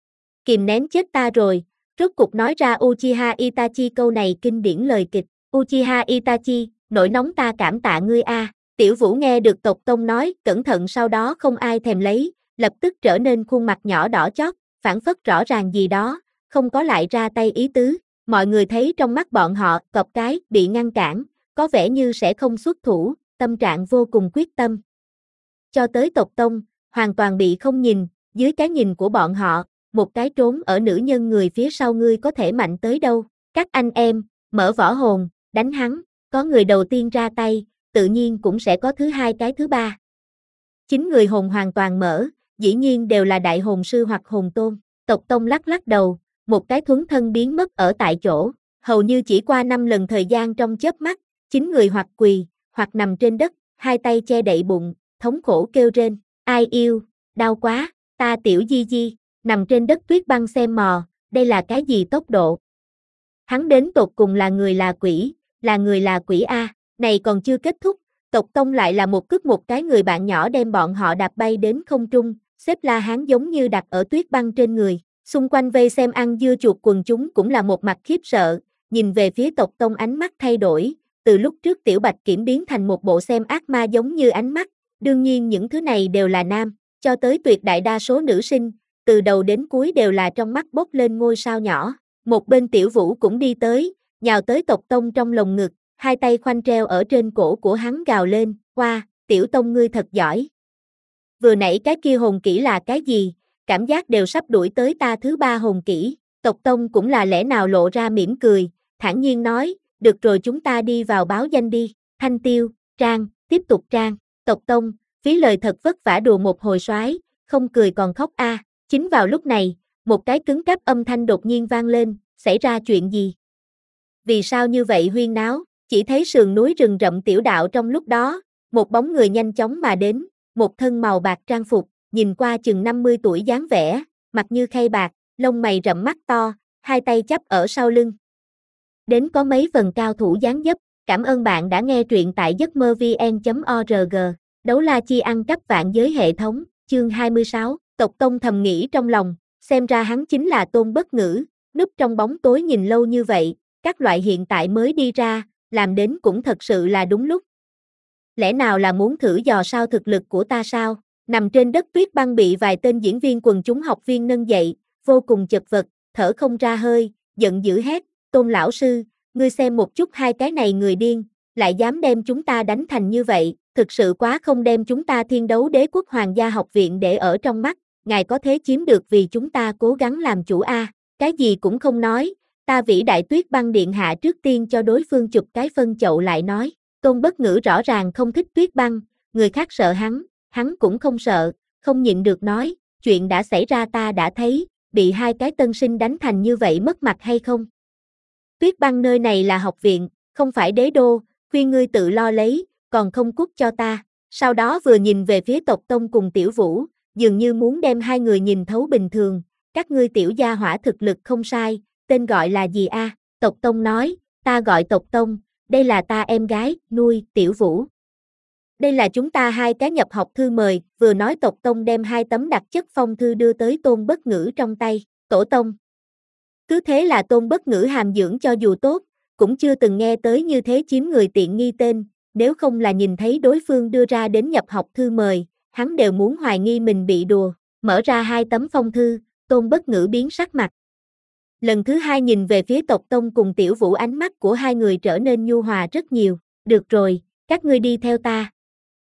Kìm nén chết ta rồi, rốt cục nói ra Uchiha Itachi câu này kinh điển lời kịch. Uchiha Itachi, nỗi nóng ta cảm tạ ngươi a. Tiểu Vũ nghe được tộc tông nói, cẩn thận sau đó không ai thèm lấy, lập tức trở nên khuôn mặt nhỏ đỏ chót, phản phất rõ ràng gì đó, không có lại ra tay ý tứ. Mọi người thấy trong mắt bọn họ, cọp cái, bị ngăn cản, có vẻ như sẽ không xuất thủ, tâm trạng vô cùng quyết tâm. Cho tới tộc tông, hoàn toàn bị không nhìn, dưới cái nhìn của bọn họ, một cái trốn ở nữ nhân người phía sau ngươi có thể mạnh tới đâu. Các anh em, mở võ hồn, đánh hắn, có người đầu tiên ra tay, tự nhiên cũng sẽ có thứ hai cái thứ ba. Chính người hồn hoàn toàn mở, dĩ nhiên đều là đại hồn sư hoặc hồn tôn. Tộc tông lắc lắc đầu, một cái thuấn thân biến mất ở tại chỗ, hầu như chỉ qua năm lần thời gian trong chớp mắt, chính người hoặc quỳ, hoặc nằm trên đất, hai tay che đậy bụng, thống khổ kêu rên, ai yêu, đau quá, ta tiểu di di, nằm trên đất tuyết băng xem mò, đây là cái gì tốc độ? Hắn đến tột cùng là người là quỷ, là người là quỷ a, này còn chưa kết thúc, tộc tông lại là một cước một cái người bạn nhỏ đem bọn họ đạp bay đến không trung, xếp La Hán giống như đặt ở tuyết băng trên người. Xung quanh vây xem ăn dưa chuột quần chúng cũng là một mặt khiếp sợ, nhìn về phía tộc tông ánh mắt thay đổi, từ lúc trước Tiểu Bạch Kiểm biến thành một bộ xem ác ma giống như ánh mắt, đương nhiên những thứ này đều là nam, cho tới tuyệt đại đa số nữ sinh, từ đầu đến cuối đều là trong mắt bốc lên ngôi sao nhỏ. Một bên Tiểu Vũ cũng đi tới, nhào tới tộc tông trong lồng ngực, hai tay khoanh treo ở trên cổ của hắn gào lên, "Oa, Tiểu Tông ngươi thật giỏi. Vừa nãy cái kia hồn kỹ là cái gì? Cảm giác đều sắp đuổi tới ta thứ ba hồn kỹ." Tộc tông cũng là lẽ nào lộ ra mỉm cười, thản nhiên nói, "Được rồi chúng ta đi vào báo danh đi." Thanh Tiêu, Trang, tiếp tục Trang. Tộc tông, phí lời thật vất vả đùa một hồi soái, không cười còn khóc a. Chính vào lúc này, một cái cứng cáp âm thanh đột nhiên vang lên, xảy ra chuyện gì? Vì sao như vậy huyên náo? Chỉ thấy sườn núi rừng rậm tiểu đạo trong lúc đó, một bóng người nhanh chóng mà đến, một thân màu bạc trang phục, nhìn qua chừng năm mươi tuổi dáng vẻ, mặt như khay bạc, lông mày rậm mắt to, hai tay chắp ở sau lưng. Đến có mấy phần cao thủ dáng dấp, cảm ơn bạn đã nghe truyện tại giấc mơ vn chấm org. Đấu la chi ăn cắp vạn giới hệ thống, chương hai mươi sáu, tộc tông thầm nghĩ trong lòng, xem ra hắn chính là Tôn Bất Ngữ, núp trong bóng tối nhìn lâu như vậy, các loại hiện tại mới đi ra, làm đến cũng thật sự là đúng lúc. Lẽ nào là muốn thử dò sao thực lực của ta sao? Nằm trên đất tuyết băng bị vài tên diễn viên quần chúng học viên nâng dậy, vô cùng chật vật, thở không ra hơi, giận dữ hét, "Tôn lão sư, ngươi xem một chút hai cái này người điên, lại dám đem chúng ta đánh thành như vậy, thực sự quá không đem chúng ta Thiên Đấu Đế Quốc Hoàng gia học viện để ở trong mắt, ngài có thế chiếm được vì chúng ta cố gắng làm chủ a." Cái gì cũng không nói, ta vĩ đại tuyết băng điện hạ trước tiên cho đối phương chụp cái phân chậu lại nói. Tôn Bất Ngữ rõ ràng không thích tuyết băng, người khác sợ hắn, hắn cũng không sợ, không nhịn được nói, chuyện đã xảy ra ta đã thấy, bị hai cái tân sinh đánh thành như vậy mất mặt hay không? Tuyết băng nơi này là học viện, không phải đế đô, khuyên ngươi tự lo lấy, còn không cút cho ta. Sau đó vừa nhìn về phía tộc tông cùng Tiểu Vũ, dường như muốn đem hai người nhìn thấu bình thường, các ngươi tiểu gia hỏa thực lực không sai, tên gọi là gì a? Tộc tông nói, ta gọi tộc tông, đây là ta em gái, nuôi, Tiểu Vũ. Đây là chúng ta hai cái nhập học thư mời, vừa nói tộc tông đem hai tấm đặc chất phong thư đưa tới Tôn Bất Ngữ trong tay, tổ tông. Cứ thế là Tôn Bất Ngữ hàm dưỡng cho dù tốt, cũng chưa từng nghe tới như thế chiếm người tiện nghi tên, nếu không là nhìn thấy đối phương đưa ra đến nhập học thư mời, hắn đều muốn hoài nghi mình bị đùa, mở ra hai tấm phong thư, Tôn Bất Ngữ biến sắc mặt. Lần thứ hai nhìn về phía tộc tông cùng Tiểu Vũ ánh mắt của hai người trở nên nhu hòa rất nhiều, được rồi, các ngươi đi theo ta.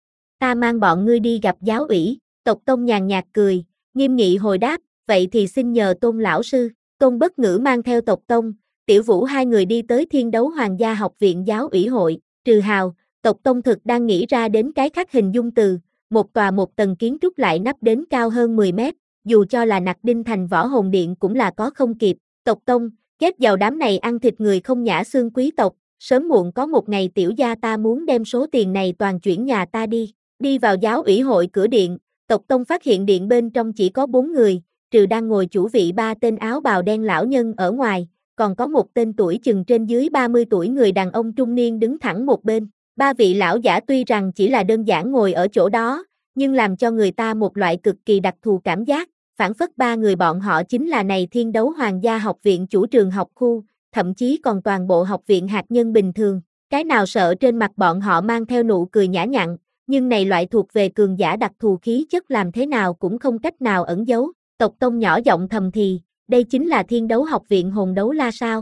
Ta mang bọn ngươi đi gặp giáo ủy, tộc tông nhàn nhạt cười, nghiêm nghị hồi đáp, vậy thì xin nhờ Tôn lão sư. Tôn Bất Ngữ mang theo tộc tông, Tiểu Vũ hai người đi tới Thiên Đấu Hoàng gia học viện giáo ủy hội, trừ hào, tộc tông thực đang nghĩ ra đến cái khác hình dung từ, một tòa một tầng kiến trúc lại nắp đến cao hơn mười mét, dù cho là Nặc Đinh Thành Võ Hồn Điện cũng là có không kịp. Tộc tông, ghét vào đám này ăn thịt người không nhã xương quý tộc, sớm muộn có một ngày tiểu gia ta muốn đem số tiền này toàn chuyển nhà ta đi. Đi vào giáo ủy hội cửa điện, tộc tông phát hiện điện bên trong chỉ có bốn người, trừ đang ngồi chủ vị ba tên áo bào đen lão nhân ở ngoài, còn có một tên tuổi chừng trên dưới ba mươi tuổi người đàn ông trung niên đứng thẳng một bên. Ba vị lão giả tuy rằng chỉ là đơn giản ngồi ở chỗ đó, nhưng làm cho người ta một loại cực kỳ đặc thù cảm giác, phản phất ba người bọn họ chính là này Thiên Đấu Hoàng gia học viện chủ trường học khu, thậm chí còn toàn bộ học viện hạt nhân bình thường. Cái nào sợ trên mặt bọn họ mang theo nụ cười nhã nhặn, nhưng này loại thuộc về cường giả đặc thù khí chất làm thế nào cũng không cách nào ẩn giấu. Tộc Tông nhỏ giọng thầm thì, đây chính là Thiên Đấu học viện hồn đấu la sao?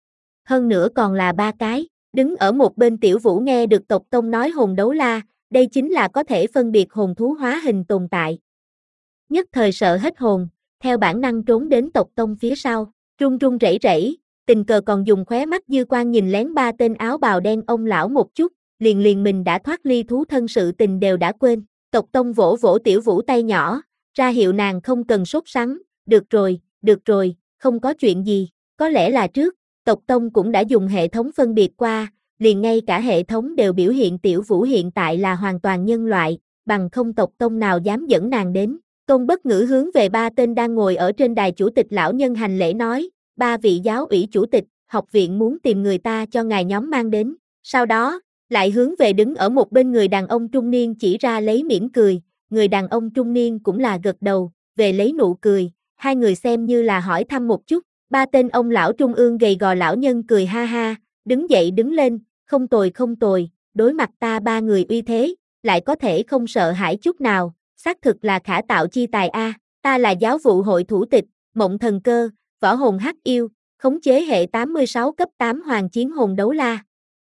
Hơn nữa còn là ba cái. Đứng ở một bên Tiểu Vũ nghe được Tộc Tông nói hồn đấu la, đây chính là có thể phân biệt hồn thú hóa hình tồn tại. Nhất thời sợ hết hồn, theo bản năng trốn đến Tộc Tông phía sau, run run rẩy rẩy, tình cờ còn dùng khóe mắt dư quan nhìn lén ba tên áo bào đen ông lão một chút, liền liền mình đã thoát ly thú thân sự tình đều đã quên. Tộc Tông vỗ vỗ Tiểu Vũ tay nhỏ, ra hiệu nàng không cần sốt sắng, được rồi, được rồi, không có chuyện gì, có lẽ là trước, Tộc Tông cũng đã dùng hệ thống phân biệt qua, liền ngay cả hệ thống đều biểu hiện Tiểu Vũ hiện tại là hoàn toàn nhân loại, bằng không Tộc Tông nào dám dẫn nàng đến. Tôn Bất Ngữ hướng về ba tên đang ngồi ở trên đài chủ tịch lão nhân hành lễ nói, ba vị giáo ủy chủ tịch, học viện muốn tìm người ta cho ngài nhóm mang đến, sau đó, lại hướng về đứng ở một bên người đàn ông trung niên chỉ ra lấy mỉm cười, người đàn ông trung niên cũng là gật đầu, về lấy nụ cười, hai người xem như là hỏi thăm một chút, ba tên ông lão trung ương gầy gò lão nhân cười ha ha, đứng dậy đứng lên, không tồi không tồi, đối mặt ta ba người uy thế, lại có thể không sợ hãi chút nào, xác thực là khả tạo chi tài a, ta là giáo vụ hội thủ tịch, Mộng Thần Cơ, võ hồn hắc yêu, khống chế hệ tám mươi sáu cấp tám hoàng chiến hồn đấu la.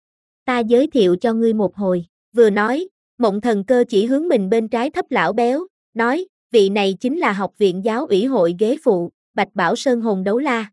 Ta giới thiệu cho ngươi một hồi, vừa nói, Mộng Thần Cơ chỉ hướng mình bên trái thấp lão béo, nói, vị này chính là học viện giáo ủy hội ghế phụ, Bạch Bảo Sơn hồn đấu la.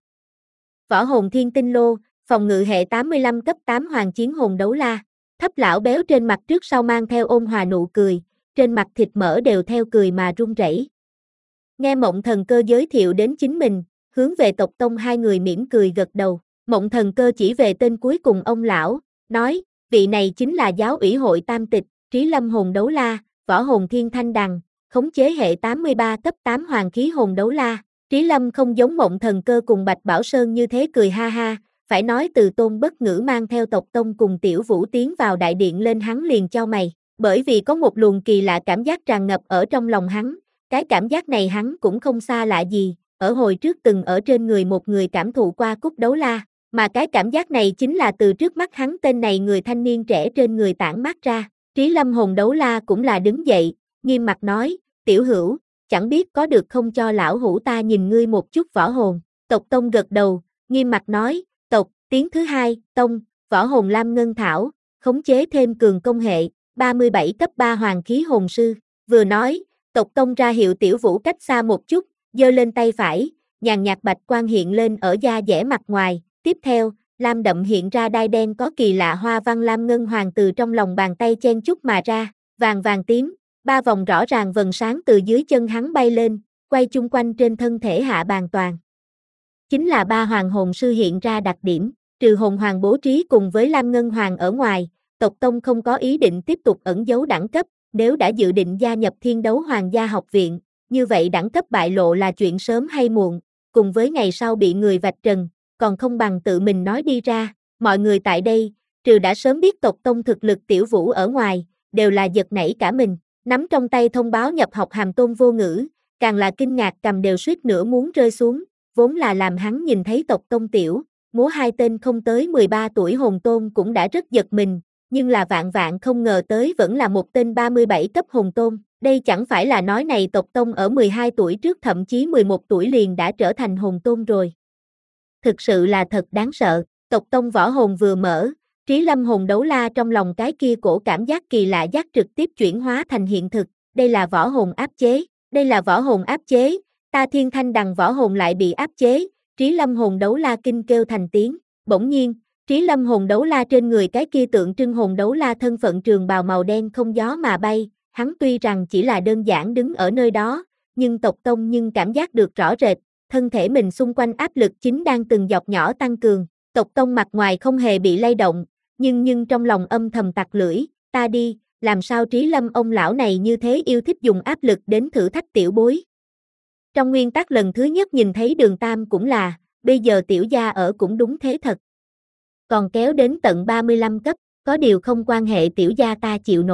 Võ hồn thiên tinh lô, phòng ngự hệ tám mươi lăm cấp tám hoàng chiến hồn đấu la. Thấp lão béo trên mặt trước sau mang theo ôn hòa nụ cười, trên mặt thịt mỡ đều theo cười mà run rẩy. Nghe Mộng Thần Cơ giới thiệu đến chính mình, hướng về Tộc Tông hai người mỉm cười gật đầu. Mộng Thần Cơ chỉ về tên cuối cùng ông lão, nói, vị này chính là giáo ủy hội tam tịch, Trí Lâm hồn đấu la, võ hồn thiên thanh đằng, khống chế hệ tám mươi ba cấp tám hoàng khí hồn đấu la. Trí Lâm không giống Mộng Thần Cơ cùng Bạch Bảo Sơn như thế cười ha ha, phải nói từ Tôn Bất Ngữ mang theo Tộc Tông cùng Tiểu Vũ tiến vào đại điện lên hắn liền chau mày, bởi vì có một luồng kỳ lạ cảm giác tràn ngập ở trong lòng hắn, cái cảm giác này hắn cũng không xa lạ gì, ở hồi trước từng ở trên người một người cảm thụ qua cúc đấu la, mà cái cảm giác này chính là từ trước mắt hắn tên này người thanh niên trẻ trên người tản mát ra. Trí Lâm hồn đấu la cũng là đứng dậy, nghiêm mặt nói, Tiểu Hữu, chẳng biết có được không cho lão hữu ta nhìn ngươi một chút võ hồn. Tộc Tông gật đầu, nghiêm mặt nói, tộc, tiếng thứ hai, Tông, võ hồn lam ngân thảo, khống chế thêm cường công hệ, ba mươi bảy cấp ba hoàng khí hồn sư. Vừa nói, Tộc Tông ra hiệu Tiểu Vũ cách xa một chút, giơ lên tay phải, nhàn nhạt bạch quang hiện lên ở da dẻ mặt ngoài, tiếp theo, lam đậm hiện ra đai đen có kỳ lạ hoa văn lam ngân hoàng từ trong lòng bàn tay chen chúc mà ra, vàng vàng tím, ba vòng rõ ràng vầng sáng từ dưới chân hắn bay lên, quay chung quanh trên thân thể hạ bàn toàn. Chính là ba hoàng hồn sư hiện ra đặc điểm, trừ hồn hoàng bố trí cùng với lam ngân hoàng ở ngoài, Tộc Tông không có ý định tiếp tục ẩn giấu đẳng cấp, nếu đã dự định gia nhập Thiên Đấu Hoàng gia học viện, như vậy đẳng cấp bại lộ là chuyện sớm hay muộn, cùng với ngày sau bị người vạch trần, còn không bằng tự mình nói đi ra. Mọi người tại đây, trừ đã sớm biết Tộc Tông thực lực Tiểu Vũ ở ngoài, đều là giật nảy cả mình, nắm trong tay thông báo nhập học hàm Tôn Vô Ngữ, càng là kinh ngạc cầm đều suýt nữa muốn rơi xuống, vốn là làm hắn nhìn thấy Tộc Tông Tiểu, múa hai tên không tới mười ba tuổi hồn tôn cũng đã rất giật mình, nhưng là vạn vạn không ngờ tới vẫn là một tên ba mươi bảy cấp hồn tôn, đây chẳng phải là nói này Tộc Tông ở mười hai tuổi trước thậm chí mười một tuổi liền đã trở thành hồn tôn rồi. Thực sự là thật đáng sợ, Tộc Tông võ hồn vừa mở, Trí Lâm hồn đấu la trong lòng cái kia cổ cảm giác kỳ lạ giác trực tiếp chuyển hóa thành hiện thực, đây là võ hồn áp chế, đây là võ hồn áp chế, ta thiên thanh đằng võ hồn lại bị áp chế, Trí Lâm hồn đấu la kinh kêu thành tiếng, bỗng nhiên, Trí Lâm hồn đấu la trên người cái kia tượng trưng hồn đấu la thân phận trường bào màu đen không gió mà bay, hắn tuy rằng chỉ là đơn giản đứng ở nơi đó, nhưng Tộc Tông nhưng cảm giác được rõ rệt, thân thể mình xung quanh áp lực chính đang từng giọt nhỏ tăng cường, Tộc Tông mặt ngoài không hề bị lay động, nhưng nhưng trong lòng âm thầm tặc lưỡi, ta đi, làm sao Trí Lâm ông lão này như thế yêu thích dùng áp lực đến thử thách tiểu bối. Trong nguyên tắc lần thứ nhất nhìn thấy Đường Tam cũng là, bây giờ tiểu gia ở cũng đúng thế thật. Còn kéo đến tận ba mươi lăm cấp, có điều không quan hệ tiểu gia ta chịu nổi,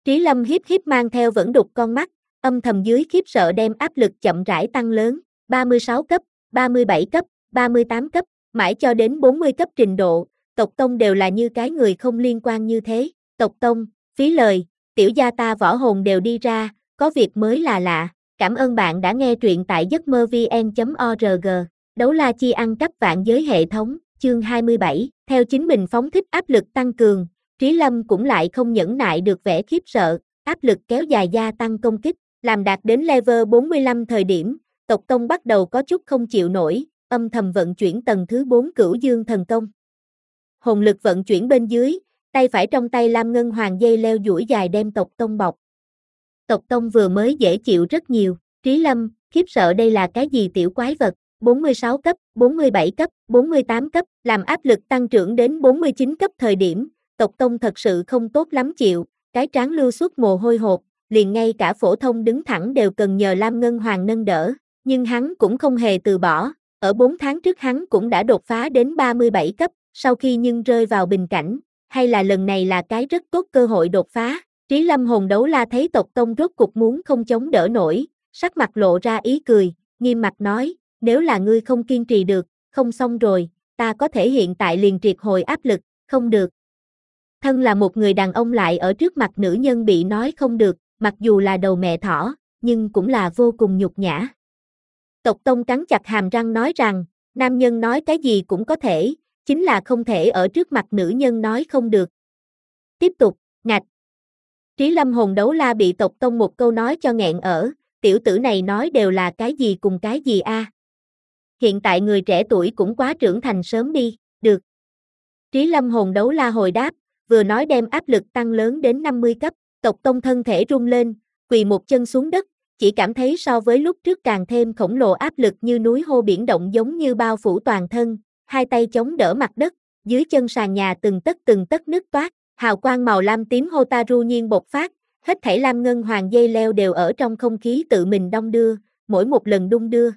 Trí Lâm hiếp hiếp mang theo vẫn đục con mắt, âm thầm dưới khiếp sợ đem áp lực chậm rãi tăng lớn, ba mươi sáu cấp, ba mươi bảy cấp, ba mươi tám cấp, mãi cho đến bốn mươi cấp trình độ, tộc tông đều là như cái người không liên quan như thế, tộc tông, phí lời, tiểu gia ta võ hồn đều đi ra, có việc mới là lạ, cảm ơn bạn đã nghe truyện tại giấc mơ vn chấm org, đấu la chi ăn cắp vạn giới hệ thống, chương hai mươi bảy, theo chính mình phóng thích áp lực tăng cường, Trí Lâm cũng lại không nhẫn nại được vẻ khiếp sợ, áp lực kéo dài gia tăng công kích, làm đạt đến level bốn mươi lăm thời điểm, tộc tông bắt đầu có chút không chịu nổi, âm thầm vận chuyển tầng thứ bốn Cửu Dương thần công. Hồn lực vận chuyển bên dưới, tay phải trong tay Lam Ngân Hoàng dây leo duỗi dài đem tộc tông bọc. Tộc tông vừa mới dễ chịu rất nhiều, Trí Lâm, khiếp sợ đây là cái gì tiểu quái vật, bốn mươi sáu cấp, bốn mươi bảy cấp, bốn mươi tám cấp, làm áp lực tăng trưởng đến bốn mươi chín cấp thời điểm, tộc tông thật sự không tốt lắm chịu, cái trán lưu xuất mồ hôi hột, liền ngay cả phổ thông đứng thẳng đều cần nhờ Lam Ngân Hoàng nâng đỡ, nhưng hắn cũng không hề từ bỏ, ở bốn tháng trước hắn cũng đã đột phá đến ba mươi bảy cấp, sau khi nhưng rơi vào bình cảnh, hay là lần này là cái rất tốt cơ hội đột phá. Trí Lâm hồn đấu la thấy tộc tông rốt cục muốn không chống đỡ nổi, sắc mặt lộ ra ý cười, nghiêm mặt nói, nếu là ngươi không kiên trì được, không xong rồi, ta có thể hiện tại liền triệt hồi áp lực, không được. Thân là một người đàn ông lại ở trước mặt nữ nhân bị nói không được, mặc dù là đầu mẹ thỏ, nhưng cũng là vô cùng nhục nhã. Tộc tông cắn chặt hàm răng nói rằng, nam nhân nói cái gì cũng có thể, chính là không thể ở trước mặt nữ nhân nói không được. Tiếp tục, ngạch. Trí Lâm hồn đấu la bị tộc tông một câu nói cho nghẹn ở, tiểu tử này nói đều là cái gì cùng cái gì a? À? Hiện tại người trẻ tuổi cũng quá trưởng thành sớm đi, được. Trí Lâm hồn đấu la hồi đáp, vừa nói đem áp lực tăng lớn đến năm mươi cấp, tộc tông thân thể rung lên, quỳ một chân xuống đất, chỉ cảm thấy so với lúc trước càng thêm khổng lồ áp lực như núi hô biển động giống như bao phủ toàn thân, hai tay chống đỡ mặt đất, dưới chân sàn nhà từng tấc từng tấc nứt toát, hào quang màu lam tím Hotaru nhiên bộc phát, hết thảy Lam Ngân Hoàng dây leo đều ở trong không khí tự mình đong đưa, mỗi một lần đung đưa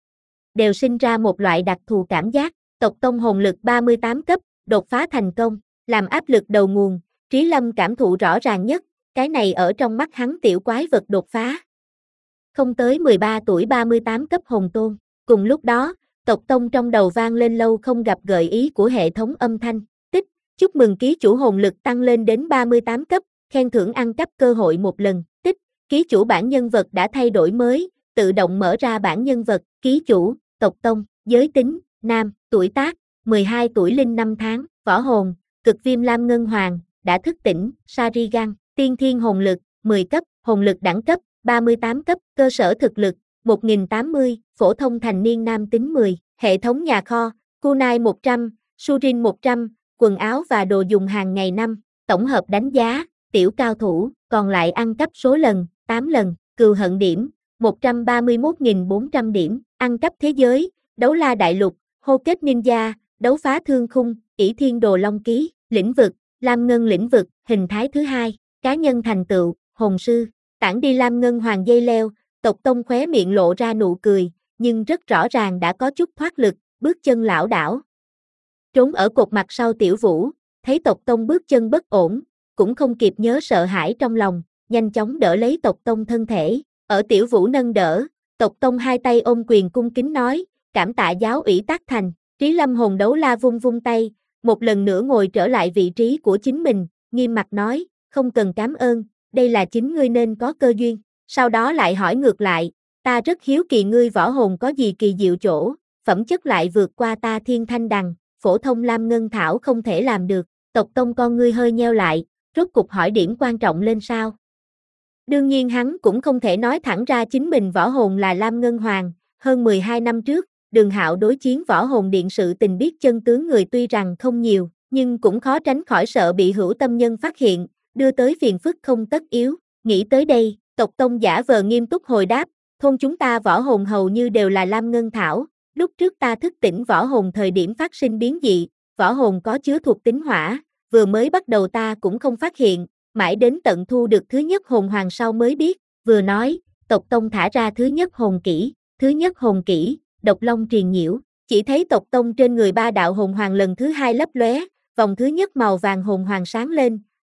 đều sinh ra một loại đặc thù cảm giác, tộc tông hồn lực ba mươi tám cấp, đột phá thành công, làm áp lực đầu nguồn, Trí Lâm cảm thụ rõ ràng nhất, cái này ở trong mắt hắn tiểu quái vật đột phá. Không tới mười ba tuổi ba mươi tám cấp hồn tôn, cùng lúc đó, tộc tông trong đầu vang lên lâu không gặp gợi ý của hệ thống âm thanh, tích, chúc mừng ký chủ hồn lực tăng lên đến ba mươi tám cấp, khen thưởng ăn cắp cơ hội một lần, tích, ký chủ bản nhân vật đã thay đổi mới, tự động mở ra bản nhân vật, ký chủ, tộc tông, giới tính, nam, tuổi tác, mười hai tuổi linh năm tháng, võ hồn, cực viêm lam ngân hoàng, đã thức tỉnh, Sharingan, tiên thiên hồn lực, mười cấp, hồn lực đẳng cấp, ba mươi tám cấp, cơ sở thực lực, một nghìn tám mươi, phổ thông thành niên nam tính mười, hệ thống nhà kho, kunai một trăm, surin một trăm, quần áo và đồ dùng hàng ngày năm, tổng hợp đánh giá, tiểu cao thủ, còn lại ăn cắp số lần, tám lần, cừu hận điểm, một trăm ba mươi mốt nghìn bốn trăm điểm, ăn cắp thế giới, đấu la đại lục, hô kết ninja, đấu phá thương khung, ỷ thiên đồ long ký, lĩnh vực, lam ngân lĩnh vực, hình thái thứ hai, cá nhân thành tựu, hồn sư, tản đi lam ngân hoàng dây leo, tộc tông khóe miệng lộ ra nụ cười, nhưng rất rõ ràng đã có chút thoát lực, bước chân lảo đảo. Trốn ở cột mặt sau tiểu vũ, thấy tộc tông bước chân bất ổn, cũng không kịp nhớ sợ hãi trong lòng, nhanh chóng đỡ lấy tộc tông thân thể, ở tiểu vũ nâng đỡ, tộc tông hai tay ôm quyền cung kính nói, cảm tạ giáo ủy tác thành, Trí Lâm hồn đấu la vung vung tay, một lần nữa ngồi trở lại vị trí của chính mình, nghiêm mặt nói, không cần cảm ơn, đây là chính ngươi nên có cơ duyên, sau đó lại hỏi ngược lại, ta rất hiếu kỳ ngươi võ hồn có gì kỳ diệu chỗ, phẩm chất lại vượt qua ta thiên thanh đằng, phổ thông lam ngân thảo không thể làm được, tộc tông con ngươi hơi nheo lại, rốt cục hỏi điểm quan trọng lên sao. Đương nhiên hắn cũng không thể nói thẳng ra chính mình võ hồn là lam ngân hoàng, hơn mười hai năm trước, Đường Hạo đối chiến võ hồn điện sự tình biết chân tướng người tuy rằng không nhiều, nhưng cũng khó tránh khỏi sợ bị hữu tâm nhân phát hiện, đưa tới phiền phức không tất yếu, nghĩ tới đây, tộc tông giả vờ nghiêm túc hồi đáp, thôn chúng ta võ hồn hầu như đều là lam ngân thảo, lúc trước ta thức tỉnh võ hồn thời điểm phát sinh biến dị, võ hồn có chứa thuộc tính hỏa, vừa mới bắt đầu ta cũng không phát hiện, mãi đến tận thu được thứ nhất hồn hoàng sau mới biết, vừa nói, tộc tông thả ra thứ nhất hồn kỹ, thứ nhất hồn kỹ, độc long triền nhiễu, chỉ thấy tộc tông trên người ba đạo hồn hoàng lần thứ hai lấp lóe, vòng thứ nhất màu vàng hồn hoàng sáng lên,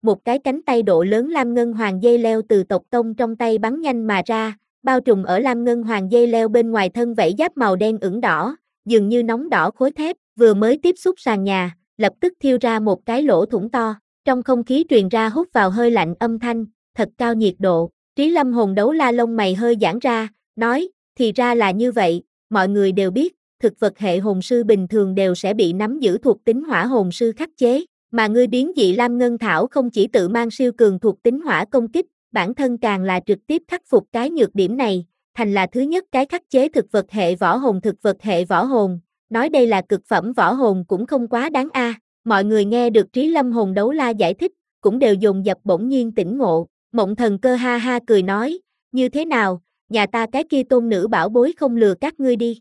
một cái cánh tay độ lớn lam ngân hoàng dây leo từ tộc tông trong tay bắn nhanh mà ra, bao trùm ở lam ngân hoàng dây leo bên ngoài thân vảy giáp màu đen ửng đỏ, dường như nóng đỏ khối thép, vừa mới tiếp xúc sàn nhà, lập tức thiêu ra một cái lỗ thủng to, trong không khí truyền ra hút vào hơi lạnh âm thanh, thật cao nhiệt độ. Trí Lâm hồn đấu la lông mày hơi giãn ra, nói, thì ra là như vậy, mọi người đều biết, thực vật hệ hồn sư bình thường đều sẽ bị nắm giữ thuộc tính hỏa hồn sư khắc chế, mà ngươi biến dị lam ngân thảo không chỉ tự mang siêu cường thuộc tính hỏa công kích, bản thân càng là trực tiếp khắc phục cái nhược điểm này, thành là thứ nhất cái khắc chế thực vật hệ võ hồn thực vật hệ võ hồn, nói đây là cực phẩm võ hồn cũng không quá đáng a. Mọi người nghe được Trí Lâm hồn đấu la giải thích, cũng đều dồn dập bỗng nhiên tỉnh ngộ. Mộng Thần Cơ ha ha cười nói, như thế nào, nhà ta cái kia tôn nữ bảo bối không lừa các ngươi đi.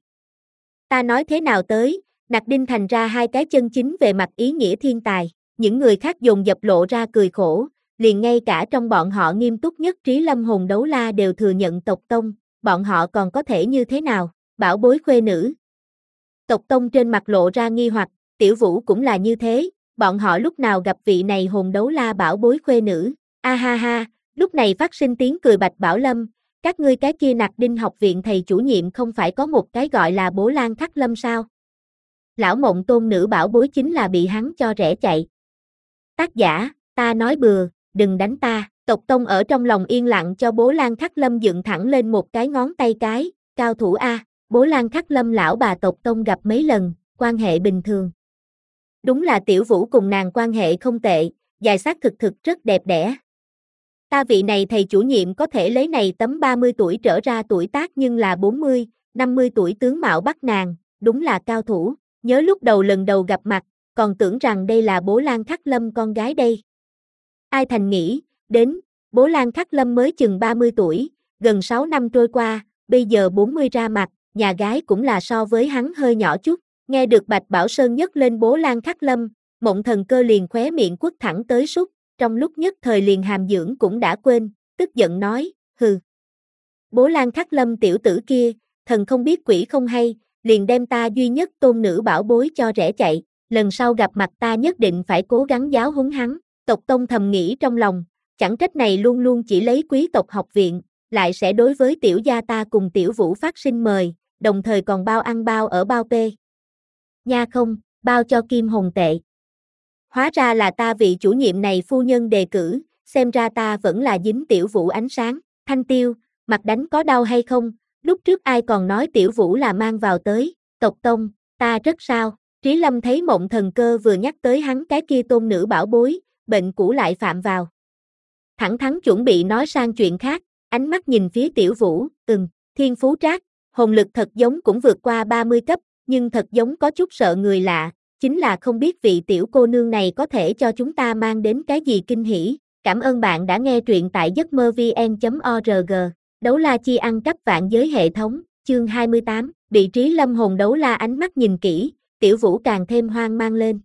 Ta nói thế nào tới, Nặc Đinh thành ra hai cái chân chính về mặt ý nghĩa thiên tài, những người khác dồn dập lộ ra cười khổ, liền ngay cả trong bọn họ nghiêm túc nhất Trí Lâm hồn đấu la đều thừa nhận tộc tông, bọn họ còn có thể như thế nào, bảo bối khuê nữ. Tộc tông trên mặt lộ ra nghi hoặc, Tiểu Vũ cũng là như thế, bọn họ lúc nào gặp vị này hồn đấu la bảo bối khuê nữ, a ha ha. Lúc này phát sinh tiếng cười Bạch Bảo Lâm, các ngươi cái kia Nặc Đinh học viện thầy chủ nhiệm không phải có một cái gọi là Bố Lan Khắc Lâm sao? Lão Mộng tôn nữ bảo bối chính là bị hắn cho rẽ chạy. Tác giả, ta nói bừa, đừng đánh ta, tộc tông ở trong lòng yên lặng cho Bố Lan Khắc Lâm dựng thẳng lên một cái ngón tay cái, cao thủ A, Bố Lan Khắc Lâm lão bà tộc tông gặp mấy lần, quan hệ bình thường. Đúng là Tiểu Vũ cùng nàng quan hệ không tệ, dài xác thực thực rất đẹp đẽ. Ta vị này thầy chủ nhiệm có thể lấy này tấm ba mươi tuổi trở ra tuổi tác nhưng là bốn mươi, năm mươi tuổi tướng mạo bắt nàng, đúng là cao thủ, nhớ lúc đầu lần đầu gặp mặt, còn tưởng rằng đây là Bố Lan Khắc Lâm con gái đây. Ai thành nghĩ, đến, Bố Lan Khắc Lâm mới chừng ba mươi tuổi, gần sáu năm trôi qua, bây giờ bốn mươi ra mặt, nhà gái cũng là so với hắn hơi nhỏ chút, nghe được Bạch Bảo Sơn nhấc lên Bố Lan Khắc Lâm, Mộng Thần Cơ liền khóe miệng quất thẳng tới sút. Trong lúc nhất thời liền hàm dưỡng cũng đã quên, tức giận nói, hừ. Bố Lan Khắc Lâm tiểu tử kia, thần không biết quỷ không hay, liền đem ta duy nhất tôn nữ bảo bối cho rẽ chạy, lần sau gặp mặt ta nhất định phải cố gắng giáo huấn hắn, tộc tông thầm nghĩ trong lòng, chẳng trách này luôn luôn chỉ lấy quý tộc học viện, lại sẽ đối với tiểu gia ta cùng Tiểu Vũ phát sinh mời, đồng thời còn bao ăn bao ở bao pê. Nha không, bao cho kim hồn tệ. Hóa ra là ta vị chủ nhiệm này phu nhân đề cử, xem ra ta vẫn là dính Tiểu Vũ ánh sáng, Thanh Tiêu, mặt đánh có đau hay không, lúc trước ai còn nói Tiểu Vũ là mang vào tới, tộc tông, ta rất sao, Trí Lâm thấy Mộng Thần Cơ vừa nhắc tới hắn cái kia tôn nữ bảo bối, bệnh cũ lại phạm vào. Thẳng thắn chuẩn bị nói sang chuyện khác, ánh mắt nhìn phía Tiểu Vũ, ừm, thiên phú trác, hồn lực thật giống cũng vượt qua ba mươi cấp, nhưng thật giống có chút sợ người lạ. Chính là không biết vị tiểu cô nương này có thể cho chúng ta mang đến cái gì kinh hỉ. Cảm ơn bạn đã nghe truyện tại giấc mơ vn chấm org. Đấu la chi ăn cắp vạn giới hệ thống, chương hai mươi tám, bị Trí Lâm hồn đấu la ánh mắt nhìn kỹ, Tiểu Vũ càng thêm hoang mang lên.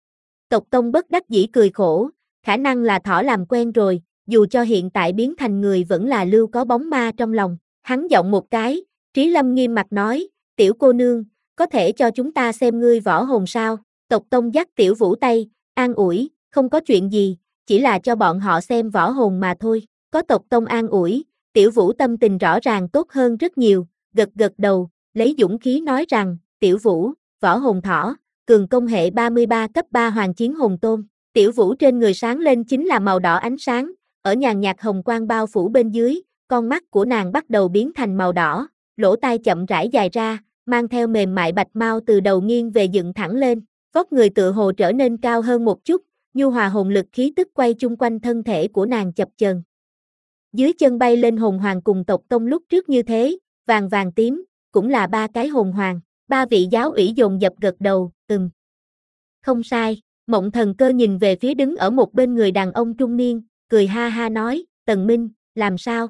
Tộc tông bất đắc dĩ cười khổ, khả năng là thỏ làm quen rồi, dù cho hiện tại biến thành người vẫn là lưu có bóng ma trong lòng. Hắn giọng một cái, Trí Lâm nghiêm mặt nói, tiểu cô nương, có thể cho chúng ta xem ngươi võ hồn sao? Tộc tông dắt Tiểu Vũ tay, an ủi, không có chuyện gì, chỉ là cho bọn họ xem võ hồn mà thôi. Có tộc tông an ủi, Tiểu Vũ tâm tình rõ ràng tốt hơn rất nhiều, gật gật đầu, lấy dũng khí nói rằng, Tiểu Vũ, võ hồn thỏ, cường công hệ ba mươi ba cấp ba hoàng chiến hồn tôn. Tiểu Vũ trên người sáng lên chính là màu đỏ ánh sáng, ở nhàn nhạt hồng quang bao phủ bên dưới, con mắt của nàng bắt đầu biến thành màu đỏ, lỗ tai chậm rãi dài ra, mang theo mềm mại bạch mau từ đầu nghiêng về dựng thẳng lên. Vóc người tựa hồ trở nên cao hơn một chút, nhu hòa hồn lực khí tức quay chung quanh thân thể của nàng chập chờn. Dưới chân bay lên hồn hoàng cùng tộc tông lúc trước như thế, vàng vàng tím, cũng là ba cái hồn hoàng, ba vị giáo ủy dồn dập gật đầu, ừm. Không sai, Mộng Thần Cơ nhìn về phía đứng ở một bên người đàn ông trung niên, cười ha ha nói, Tần Minh, làm sao?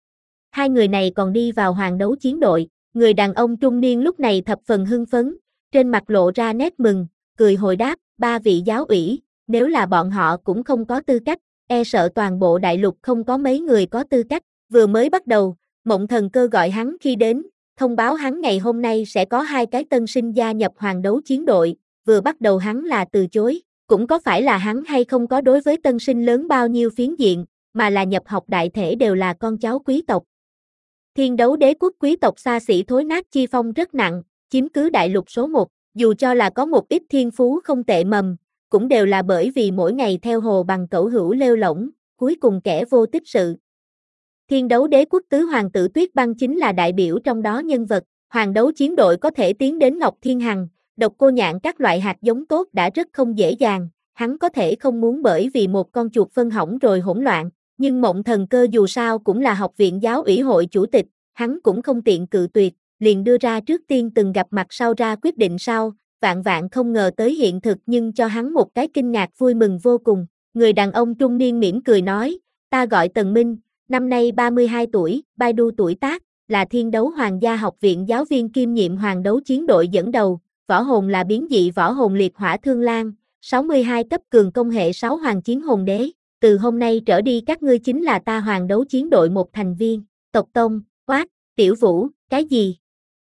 Hai người này còn đi vào hoàng đấu chiến đội, người đàn ông trung niên lúc này thập phần hưng phấn, trên mặt lộ ra nét mừng, cười hồi đáp, ba vị giáo ủy, nếu là bọn họ cũng không có tư cách, e sợ toàn bộ đại lục không có mấy người có tư cách. Vừa mới bắt đầu, Mộng Thần Cơ gọi hắn khi đến, thông báo hắn ngày hôm nay sẽ có hai cái tân sinh gia nhập hoàng đấu chiến đội, vừa bắt đầu hắn là từ chối, cũng có phải là hắn hay không có đối với tân sinh lớn bao nhiêu phiến diện, mà là nhập học đại thể đều là con cháu quý tộc. Thiên đấu đế quốc quý tộc xa xỉ thối nát chi phong rất nặng, chiếm cứ đại lục số một, dù cho là có một ít thiên phú không tệ mầm, cũng đều là bởi vì mỗi ngày theo hồ bằng cẩu hữu lêu lổng, cuối cùng kẻ vô tích sự. Thiên đấu đế quốc tứ hoàng tử Tuyết Băng chính là đại biểu trong đó nhân vật, hoàng đấu chiến đội có thể tiến đến Ngọc Thiên Hằng, Độc Cô Nhạn các loại hạt giống tốt đã rất không dễ dàng, hắn có thể không muốn bởi vì một con chuột phân hỏng rồi hỗn loạn, nhưng Mộng Thần Cơ dù sao cũng là học viện giáo ủy hội chủ tịch, hắn cũng không tiện cự tuyệt, liền đưa ra trước tiên từng gặp mặt sau ra quyết định sau, vạn vạn không ngờ tới hiện thực nhưng cho hắn một cái kinh ngạc vui mừng vô cùng, người đàn ông trung niên mỉm cười nói, ta gọi Tần Minh, năm nay ba mươi hai tuổi, Baidu tuổi tác, là Thiên Đấu Hoàng gia học viện giáo viên kiêm nhiệm hoàng đấu chiến đội dẫn đầu, võ hồn là biến dị võ hồn liệt hỏa thương lang, sáu mươi hai cấp cường công hệ sáu hoàng chiến hồn đế, từ hôm nay trở đi các ngươi chính là ta hoàng đấu chiến đội một thành viên, tộc tông, quát, Tiểu Vũ, cái gì?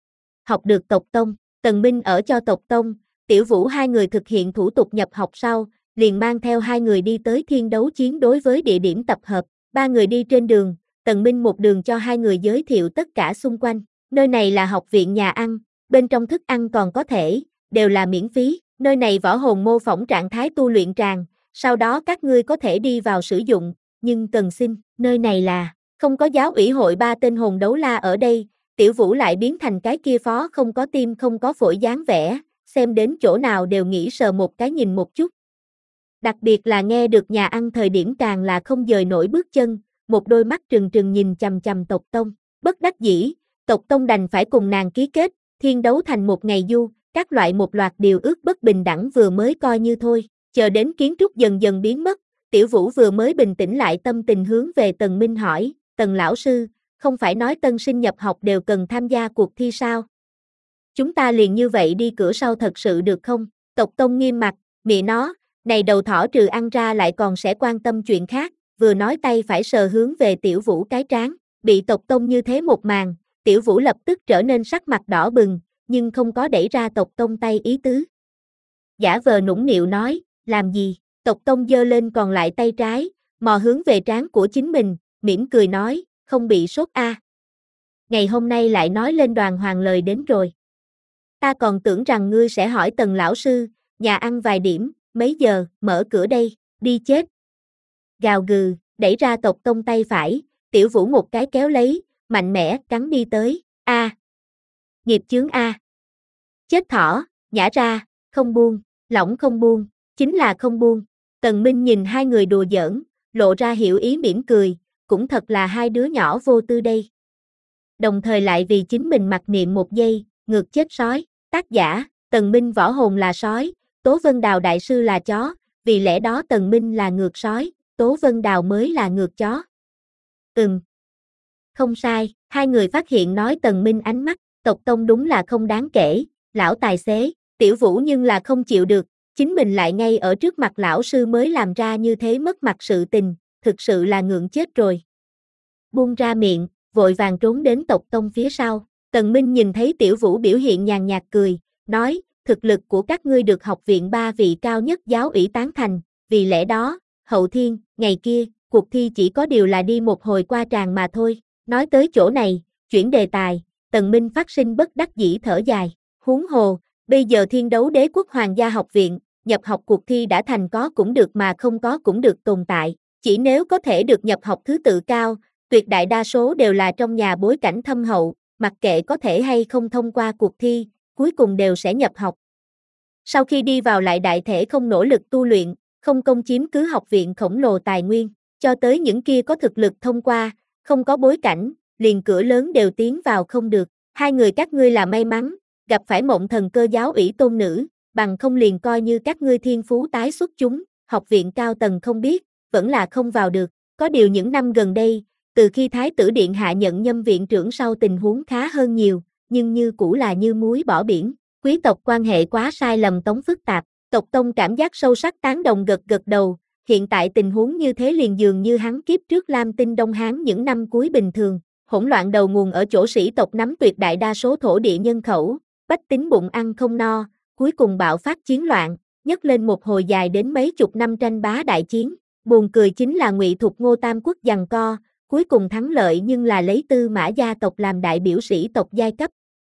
Học được tộc tông, Tần Minh ở cho tộc tông, Tiểu Vũ hai người thực hiện thủ tục nhập học sau, liền mang theo hai người đi tới thiên đấu chiến đối với địa điểm tập hợp, ba người đi trên đường, Tần Minh một đường cho hai người giới thiệu tất cả xung quanh, nơi này là học viện nhà ăn, bên trong thức ăn còn có thể, đều là miễn phí, nơi này võ hồn mô phỏng trạng thái tu luyện tràng, sau đó các ngươi có thể đi vào sử dụng, nhưng cần xin, nơi này là, không có giáo ủy hội ba tên hồn đấu la ở đây, Tiểu Vũ lại biến thành cái kia phó không có tim không có phổi dáng vẻ, xem đến chỗ nào đều nghĩ sờ một cái nhìn một chút. Đặc biệt là nghe được nhà ăn thời điểm càng là không dời nổi bước chân, một đôi mắt trừng trừng nhìn chằm chằm tộc tông, bất đắc dĩ, tộc tông đành phải cùng nàng ký kết, thiên đấu thành một ngày du, các loại một loạt điều ước bất bình đẳng vừa mới coi như thôi, chờ đến kiến trúc dần dần biến mất, Tiểu Vũ vừa mới bình tĩnh lại tâm tình hướng về Tần Minh hỏi, Tần lão sư, không phải nói tân sinh nhập học đều cần tham gia cuộc thi sao? Chúng ta liền như vậy đi cửa sau thật sự được không? Tộc tông nghiêm mặt, mẹ nó, này đầu thỏ trừ ăn ra lại còn sẽ quan tâm chuyện khác, vừa nói tay phải sờ hướng về Tiểu Vũ cái trán, bị tộc tông như thế một màn, Tiểu Vũ lập tức trở nên sắc mặt đỏ bừng, nhưng không có đẩy ra tộc tông tay ý tứ. Giả vờ nũng nịu nói, làm gì? Tộc tông giơ lên còn lại tay trái, mò hướng về trán của chính mình, mỉm cười nói, không bị sốt a. À. Ngày hôm nay lại nói lên đoàn hoàng lời đến rồi. Ta còn tưởng rằng ngươi sẽ hỏi Tần lão sư, nhà ăn vài điểm, mấy giờ, mở cửa đây, đi chết. Gào gừ, đẩy ra tộc tông tay phải, Tiểu Vũ một cái kéo lấy, mạnh mẽ, cắn đi tới, a. À. Nghiệp chướng a. À. Chết thỏ, nhả ra, không buông, lỏng không buông, chính là không buông. Tần Minh nhìn hai người đùa giỡn, lộ ra hiểu ý mỉm cười, cũng thật là hai đứa nhỏ vô tư đây. Đồng thời lại vì chính mình mặc niệm một giây, ngược chết sói, tác giả, Tần Minh võ hồn là sói, Tố Vân Đào đại sư là chó, vì lẽ đó Tần Minh là ngược sói, Tố Vân Đào mới là ngược chó. Ừm. Không sai, hai người phát hiện nói Tần Minh ánh mắt, tộc tông đúng là không đáng kể, lão tài xế, Tiểu Vũ nhưng là không chịu được, chính mình lại ngay ở trước mặt lão sư mới làm ra như thế mất mặt sự tình, thực sự là ngượng chết rồi. Buông ra miệng, vội vàng trốn đến tộc tông phía sau, Tần Minh nhìn thấy Tiểu Vũ biểu hiện nhàn nhạt cười, nói, thực lực của các ngươi được học viện ba vị cao nhất giáo ủy tán thành, vì lẽ đó, hậu thiên, ngày kia, cuộc thi chỉ có điều là đi một hồi qua tràng mà thôi, nói tới chỗ này, chuyển đề tài, Tần Minh phát sinh bất đắc dĩ thở dài, huống hồ, bây giờ thiên đấu đế quốc hoàng gia học viện, nhập học cuộc thi đã thành có cũng được mà không có cũng được tồn tại, chỉ nếu có thể được nhập học thứ tự cao, tuyệt đại đa số đều là trong nhà bối cảnh thâm hậu, mặc kệ có thể hay không thông qua cuộc thi, cuối cùng đều sẽ nhập học. Sau khi đi vào lại đại thể không nỗ lực tu luyện, không công chiếm cứ học viện khổng lồ tài nguyên, cho tới những kia có thực lực thông qua, không có bối cảnh, liền cửa lớn đều tiến vào không được. Hai người các ngươi là may mắn, gặp phải Mộng Thần Cơ giáo ủy tôn nữ, bằng không liền coi như các ngươi thiên phú tái xuất chúng, học viện cao tầng không biết, vẫn là không vào được. Có điều những năm gần đây, từ khi Thái tử Điện hạ nhận nhâm viện trưởng sau tình huống khá hơn nhiều, nhưng như cũ là như muối bỏ biển. Quý tộc quan hệ quá sai lầm tống phức tạp, tộc tông cảm giác sâu sắc tán đồng gật gật đầu, hiện tại tình huống như thế liền dường như hắn kiếp trước Lam Tinh Đông Hán những năm cuối bình thường, hỗn loạn đầu nguồn ở chỗ sĩ tộc nắm tuyệt đại đa số thổ địa nhân khẩu, bách tính bụng ăn không no, cuối cùng bạo phát chiến loạn, nhấc lên một hồi dài đến mấy chục năm tranh bá đại chiến. Buồn cười chính là Ngụy Thục Ngô Tam Quốc giằng co, cuối cùng thắng lợi nhưng là lấy Tư Mã gia tộc làm đại biểu sĩ tộc giai cấp.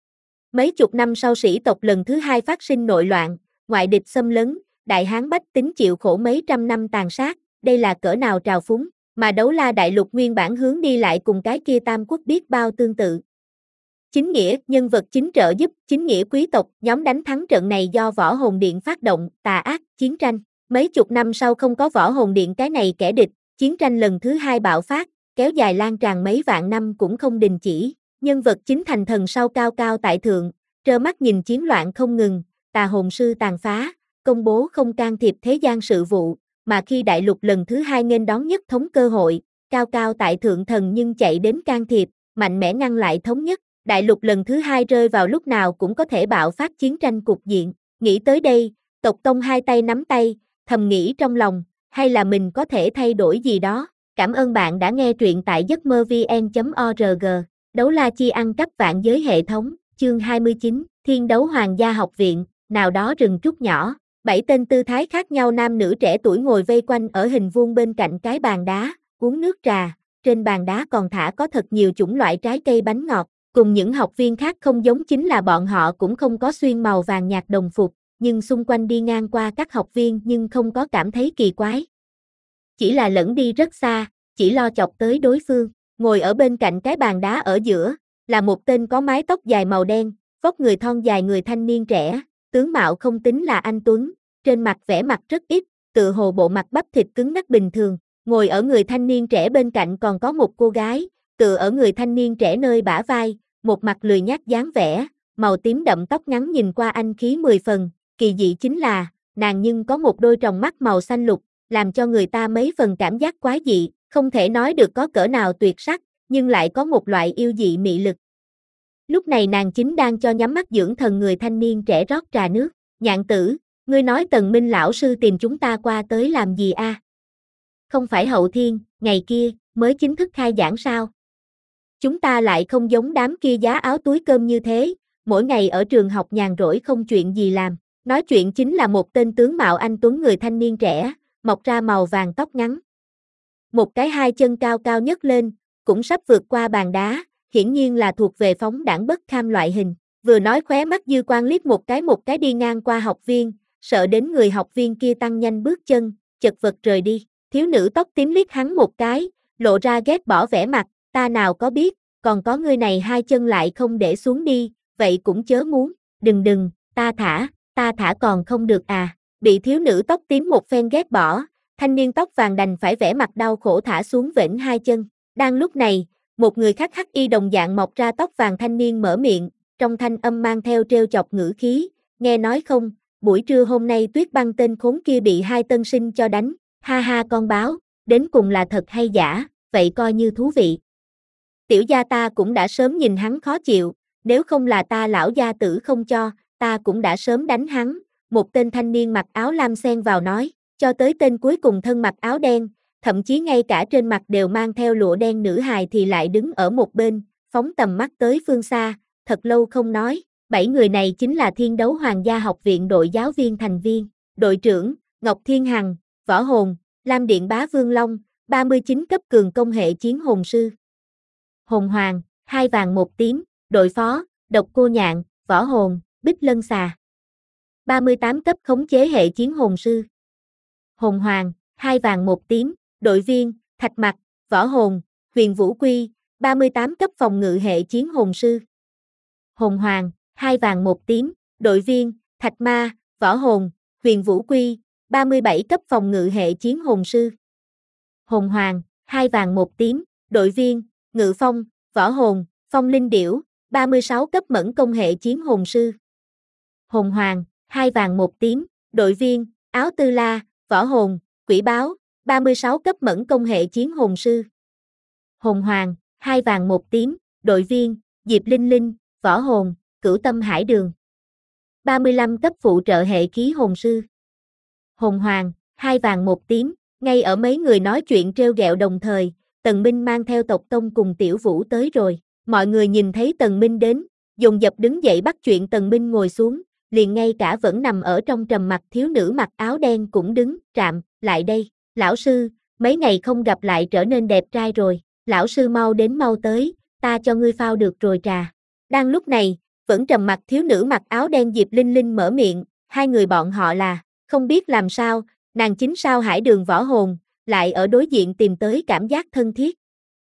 Mấy chục năm sau sĩ tộc lần thứ hai phát sinh nội loạn, ngoại địch xâm lấn, đại hán bách tính chịu khổ mấy trăm năm tàn sát, đây là cỡ nào trào phúng, mà Đấu La đại lục nguyên bản hướng đi lại cùng cái kia Tam Quốc biết bao tương tự. Chính nghĩa, nhân vật chính trợ giúp, chính nghĩa quý tộc, nhóm đánh thắng trận này do Võ Hồn Điện phát động, tà ác, chiến tranh. Mấy chục năm sau không có Võ Hồn Điện cái này kẻ địch, chiến tranh lần thứ hai bạo phát, kéo dài lan tràn mấy vạn năm cũng không đình chỉ. Nhân vật chính thành thần sau cao cao tại thượng, trơ mắt nhìn chiến loạn không ngừng, tà hồn sư tàn phá, công bố không can thiệp thế gian sự vụ, mà khi đại lục lần thứ hai nghênh đón nhất thống cơ hội, cao cao tại thượng thần nhưng chạy đến can thiệp, mạnh mẽ ngăn lại thống nhất. Đại lục lần thứ hai rơi vào lúc nào cũng có thể bạo phát chiến tranh cục diện. Nghĩ tới đây, Tộc Tông hai tay nắm tay, thầm nghĩ trong lòng, hay là mình có thể thay đổi gì đó. Cảm ơn bạn đã nghe truyện tại giấc mơ vn chấm org. Đấu la chi ăn cắp vạn giới hệ thống, chương hai mươi chín, Thiên đấu hoàng gia học viện, nào đó rừng trúc nhỏ. Bảy tên tư thái khác nhau nam nữ trẻ tuổi ngồi vây quanh ở hình vuông bên cạnh cái bàn đá, uống nước trà. Trên bàn đá còn thả có thật nhiều chủng loại trái cây bánh ngọt. Cùng những học viên khác không giống chính là bọn họ cũng không có xuyên màu vàng nhạt đồng phục, nhưng xung quanh đi ngang qua các học viên nhưng không có cảm thấy kỳ quái. Chỉ là lẫn đi rất xa, chỉ lo chọc tới đối phương. Ngồi ở bên cạnh cái bàn đá ở giữa, là một tên có mái tóc dài màu đen, vóc người thon dài người thanh niên trẻ, tướng mạo không tính là anh tuấn, trên mặt vẻ mặt rất ít, tựa hồ bộ mặt bắp thịt cứng ngắc bình thường. Ngồi ở người thanh niên trẻ bên cạnh còn có một cô gái, tựa ở người thanh niên trẻ nơi bả vai, một mặt lười nhác dáng vẻ, màu tím đậm tóc ngắn nhìn qua anh khí mười phần, kỳ dị chính là, nàng nhưng có một đôi tròng mắt màu xanh lục, làm cho người ta mấy phần cảm giác quái dị, không thể nói được có cỡ nào tuyệt sắc, nhưng lại có một loại yêu dị mị lực. Lúc này nàng chính đang cho nhắm mắt dưỡng thần người thanh niên trẻ rót trà nước. Nhạn tử, ngươi nói Tần Minh lão sư tìm chúng ta qua tới làm gì a? À? Không phải Hậu Thiên, ngày kia, mới chính thức khai giảng sao? Chúng ta lại không giống đám kia giá áo túi cơm như thế, mỗi ngày ở trường học nhàn rỗi không chuyện gì làm. Nói chuyện chính là một tên tướng mạo anh tuấn người thanh niên trẻ, mọc ra màu vàng tóc ngắn. Một cái hai chân cao cao nhất lên, cũng sắp vượt qua bàn đá, hiển nhiên là thuộc về phóng đãng bất kham loại hình. Vừa nói khóe mắt dư quan liếc một cái một cái đi ngang qua học viên, sợ đến người học viên kia tăng nhanh bước chân, chật vật rời đi. Thiếu nữ tóc tím liếc hắn một cái, lộ ra ghét bỏ vẻ mặt, ta nào có biết, còn có người này hai chân lại không để xuống đi, vậy cũng chớ muốn, đừng đừng, ta thả, ta thả còn không được à, bị thiếu nữ tóc tím một phen ghét bỏ, thanh niên tóc vàng đành phải vẻ mặt đau khổ thả xuống vểnh hai chân. Đang lúc này, một người khác hắc y đồng dạng mọc ra tóc vàng thanh niên mở miệng, trong thanh âm mang theo trêu chọc ngữ khí, nghe nói không, buổi trưa hôm nay Tuyết Băng tên khốn kia bị hai tân sinh cho đánh, ha ha con báo, đến cùng là thật hay giả, vậy coi như thú vị. Tiểu gia ta cũng đã sớm nhìn hắn khó chịu, nếu không là ta lão gia tử không cho, ta cũng đã sớm đánh hắn, một tên thanh niên mặc áo lam xen vào nói, cho tới tên cuối cùng thân mặc áo đen, thậm chí ngay cả trên mặt đều mang theo lụa đen nữ hài thì lại đứng ở một bên, phóng tầm mắt tới phương xa, thật lâu không nói. Bảy người này chính là Thiên đấu hoàng gia học viện đội giáo viên thành viên, đội trưởng, Ngọc Thiên Hằng, Võ Hồn, Lam Điện Bá Vương Long, ba mươi chín cấp cường công hệ chiến hồn sư. Hồn Hoàng, hai vàng một tím, đội phó, Độc Cô Nhạn, Võ Hồn, Bích Lân Xà. ba mươi tám cấp khống chế hệ chiến hồn sư. Hồn Hoàng, hai vàng một tím, đội viên, Thạch Mặc, Võ Hồn, Huyền Vũ Quy, ba mươi tám cấp phòng ngự hệ chiến hồn sư. Hồn Hoàng, hai vàng một tím, đội viên, Thạch Ma, Võ Hồn, Huyền Vũ Quy, ba mươi bảy cấp phòng ngự hệ chiến hồn sư. Hồn Hoàng, hai vàng một tím, đội viên, Ngự Phong, Võ Hồn, Phong Linh Điểu, ba mươi sáu cấp mẫn công hệ chiến hồn sư. Hồn Hoàng, hai vàng một tím, đội viên, Áo Tư La, Võ Hồn, Quỷ Báo, ba mươi sáu cấp mẫn công hệ chiến hồn sư. Hồn Hoàng, hai vàng một tím, đội viên, Diệp Linh Linh, Võ Hồn, Cửu Tâm Hải Đường. ba mươi lăm cấp phụ trợ hệ khí hồn sư. Hồn Hoàng, hai vàng một tím, ngay ở mấy người nói chuyện trêu ghẹo đồng thời, Tần Minh mang theo Tộc Tông cùng Tiểu Vũ tới rồi. Mọi người nhìn thấy Tần Minh đến, dồn dập đứng dậy bắt chuyện Tần Minh ngồi xuống, liền ngay cả vẫn nằm ở trong trầm mặc thiếu nữ mặc áo đen cũng đứng, Trạm, lại đây, lão sư, mấy ngày không gặp lại trở nên đẹp trai rồi, lão sư mau đến mau tới, ta cho ngươi phao được rồi trà. Đang lúc này, vẫn trầm mặc thiếu nữ mặc áo đen Diệp Linh Linh mở miệng, hai người bọn họ là, không biết làm sao, nàng chính sao hải đường võ hồn, lại ở đối diện tìm tới cảm giác thân thiết.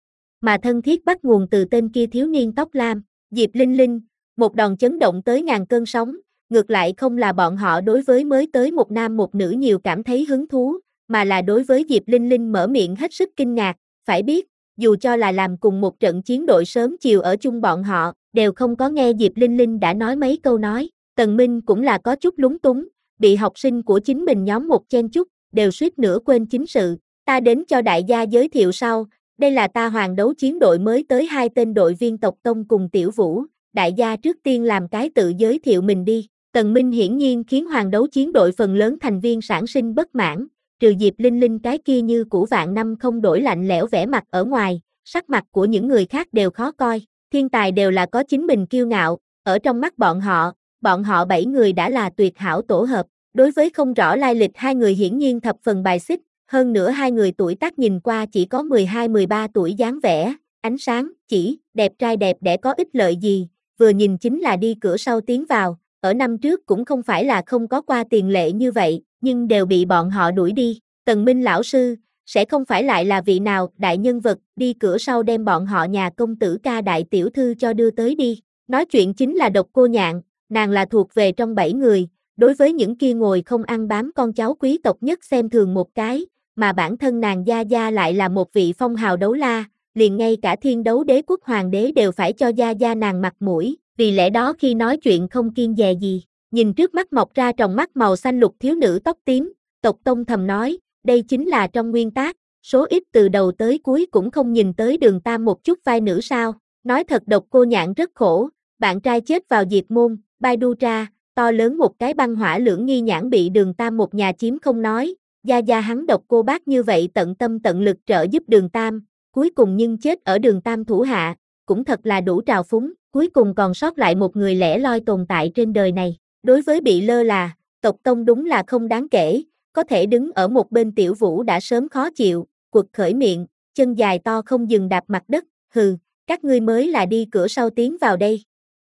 Mà thân thiết bắt nguồn từ tên kia thiếu niên tóc lam, Diệp Linh Linh, một đòn chấn động tới ngàn cơn sóng, ngược lại không là bọn họ đối với mới tới một nam một nữ nhiều cảm thấy hứng thú, mà là đối với Diệp Linh Linh mở miệng hết sức kinh ngạc, phải biết, dù cho là làm cùng một trận chiến đội sớm chiều ở chung bọn họ, đều không có nghe Diệp Linh Linh đã nói mấy câu nói, Tần Minh cũng là có chút lúng túng, bị học sinh của chính mình nhóm một chen chút, đều suýt nữa quên chính sự, ta đến cho đại gia giới thiệu sau, đây là ta hoàng đấu chiến đội mới tới hai tên đội viên tộc Tông cùng Tiểu Vũ, đại gia trước tiên làm cái tự giới thiệu mình đi. Tần Minh hiển nhiên khiến hoàng đấu chiến đội phần lớn thành viên sản sinh bất mãn, trừ Diệp Linh Linh cái kia như cũ vạn năm không đổi lạnh lẽo vẻ mặt ở ngoài, sắc mặt của những người khác đều khó coi, thiên tài đều là có chính mình kiêu ngạo, ở trong mắt bọn họ, bọn họ bảy người đã là tuyệt hảo tổ hợp, đối với không rõ lai lịch hai người hiển nhiên thập phần bài xích, hơn nữa hai người tuổi tác nhìn qua chỉ có mười hai mười ba tuổi dáng vẻ, ánh sáng, chỉ, đẹp trai đẹp đẽ có ích lợi gì, vừa nhìn chính là đi cửa sau tiến vào. Ở năm trước cũng không phải là không có qua tiền lệ như vậy, nhưng đều bị bọn họ đuổi đi. Tần Minh lão sư, sẽ không phải lại là vị nào đại nhân vật đi cửa sau đem bọn họ nhà công tử ca đại tiểu thư cho đưa tới đi. Nói chuyện chính là Độc Cô Nhạn, nàng là thuộc về trong bảy người, đối với những kia ngồi không ăn bám con cháu quý tộc nhất xem thường một cái, mà bản thân nàng gia gia lại là một vị phong hào đấu la, liền ngay cả thiên đấu đế quốc hoàng đế đều phải cho gia gia nàng mặt mũi. Vì lẽ đó khi nói chuyện không kiêng dè gì, nhìn trước mắt mọc ra tròng mắt màu xanh lục thiếu nữ tóc tím, tộc Tông thầm nói, đây chính là trong nguyên tác, số ít từ đầu tới cuối cũng không nhìn tới Đường Tam một chút vai nữ sao, nói thật Độc Cô Nhạn rất khổ, bạn trai chết vào diệt môn, Baidu tra, to lớn một cái băng hỏa lưỡng nghi nhãn bị Đường Tam một nhà chiếm không nói, gia gia hắn Độc Cô bác như vậy tận tâm tận lực trợ giúp Đường Tam, cuối cùng nhưng chết ở Đường Tam thủ hạ, cũng thật là đủ trào phúng. Cuối cùng còn sót lại một người lẻ loi tồn tại trên đời này. Đối với bị lơ là, tộc Tông đúng là không đáng kể, có thể đứng ở một bên Tiểu Vũ đã sớm khó chịu, quật khởi miệng, chân dài to không dừng đạp mặt đất, hừ, các ngươi mới là đi cửa sau tiến vào đây.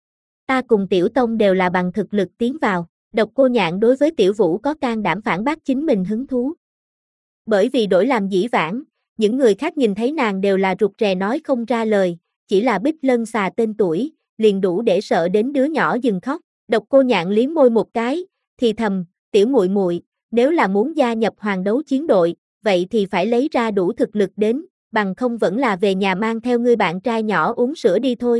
Ta cùng Tiểu Tông đều là bằng thực lực tiến vào, Độc Cô Nhạn đối với Tiểu Vũ có can đảm phản bác chính mình hứng thú. Bởi vì đổi làm dĩ vãng, những người khác nhìn thấy nàng đều là rụt rè nói không ra lời, chỉ là Bích Lân xà tên tuổi, liền đủ để sợ đến đứa nhỏ dừng khóc. Độc Cô Nhạn liếm môi một cái, thì thầm, tiểu muội muội, nếu là muốn gia nhập hoàng đấu chiến đội, vậy thì phải lấy ra đủ thực lực đến, bằng không vẫn là về nhà mang theo ngươi bạn trai nhỏ uống sữa đi thôi.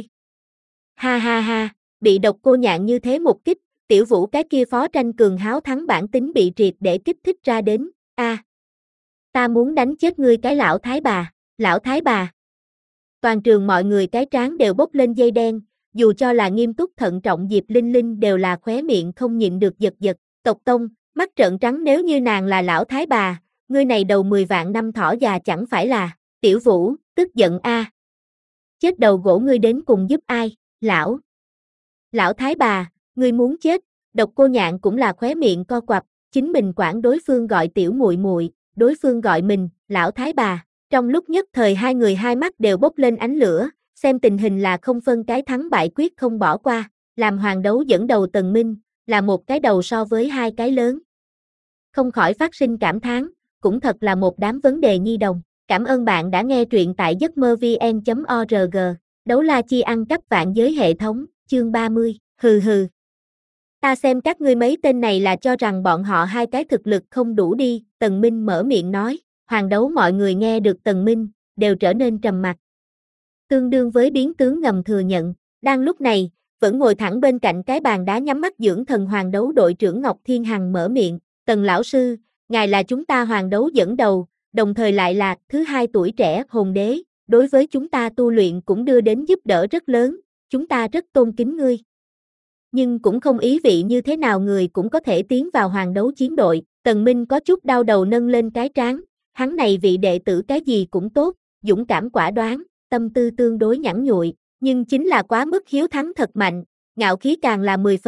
Ha ha ha, bị Độc Cô Nhạn như thế một kích, Tiểu Vũ cái kia phó tranh cường háo thắng bản tính bị triệt để kích thích ra đến, a, à, ta muốn đánh chết ngươi cái lão thái bà, lão thái bà. Toàn trường mọi người cái trán đều bốc lên dây đen, dù cho là nghiêm túc thận trọng Diệp Linh Linh đều là khóe miệng không nhịn được giật giật, tộc Tông, mắt trợn trắng nếu như nàng là lão thái bà, ngươi này đầu mười vạn năm thỏ già chẳng phải là, Tiểu Vũ, tức giận a. À. Chết đầu gỗ ngươi đến cùng giúp ai, lão. Lão thái bà, ngươi muốn chết, Độc Cô Nhạn cũng là khóe miệng co quặp, chính mình quản đối phương gọi tiểu muội muội, đối phương gọi mình, lão thái bà. Trong lúc nhất thời hai người hai mắt đều bốc lên ánh lửa, xem tình hình là không phân cái thắng bại quyết không bỏ qua, làm hoàng đấu dẫn đầu Tần Minh, là một cái đầu so với hai cái lớn. Không khỏi phát sinh cảm thán, cũng thật là một đám vấn đề nhi đồng. Cảm ơn bạn đã nghe truyện tại giấc mơ vn chấm org, đấu la chi ăn cắp vạn giới hệ thống, chương ba mươi, hừ hừ. Ta xem các ngươi mấy tên này là cho rằng bọn họ hai cái thực lực không đủ đi, Tần Minh mở miệng nói. Hoàng đấu mọi người nghe được Tần Minh, đều trở nên trầm mặc. Tương đương với biến tướng ngầm thừa nhận, đang lúc này, vẫn ngồi thẳng bên cạnh cái bàn đá nhắm mắt dưỡng thần hoàng đấu đội trưởng Ngọc Thiên Hằng mở miệng, Tần lão sư, ngài là chúng ta hoàng đấu dẫn đầu, đồng thời lại là thứ hai tuổi trẻ hồn đế, đối với chúng ta tu luyện cũng đưa đến giúp đỡ rất lớn, chúng ta rất tôn kính ngươi. Nhưng cũng không ý vị như thế nào người cũng có thể tiến vào hoàng đấu chiến đội, Tần Minh có chút đau đầu nâng lên cái trán. Hắn này vị đệ tử cái gì cũng tốt, dũng cảm quả đoán, tâm tư tương đối nhẵn nhụi, nhưng chính là quá mức hiếu thắng thật mạnh, ngạo khí càng là mười phần,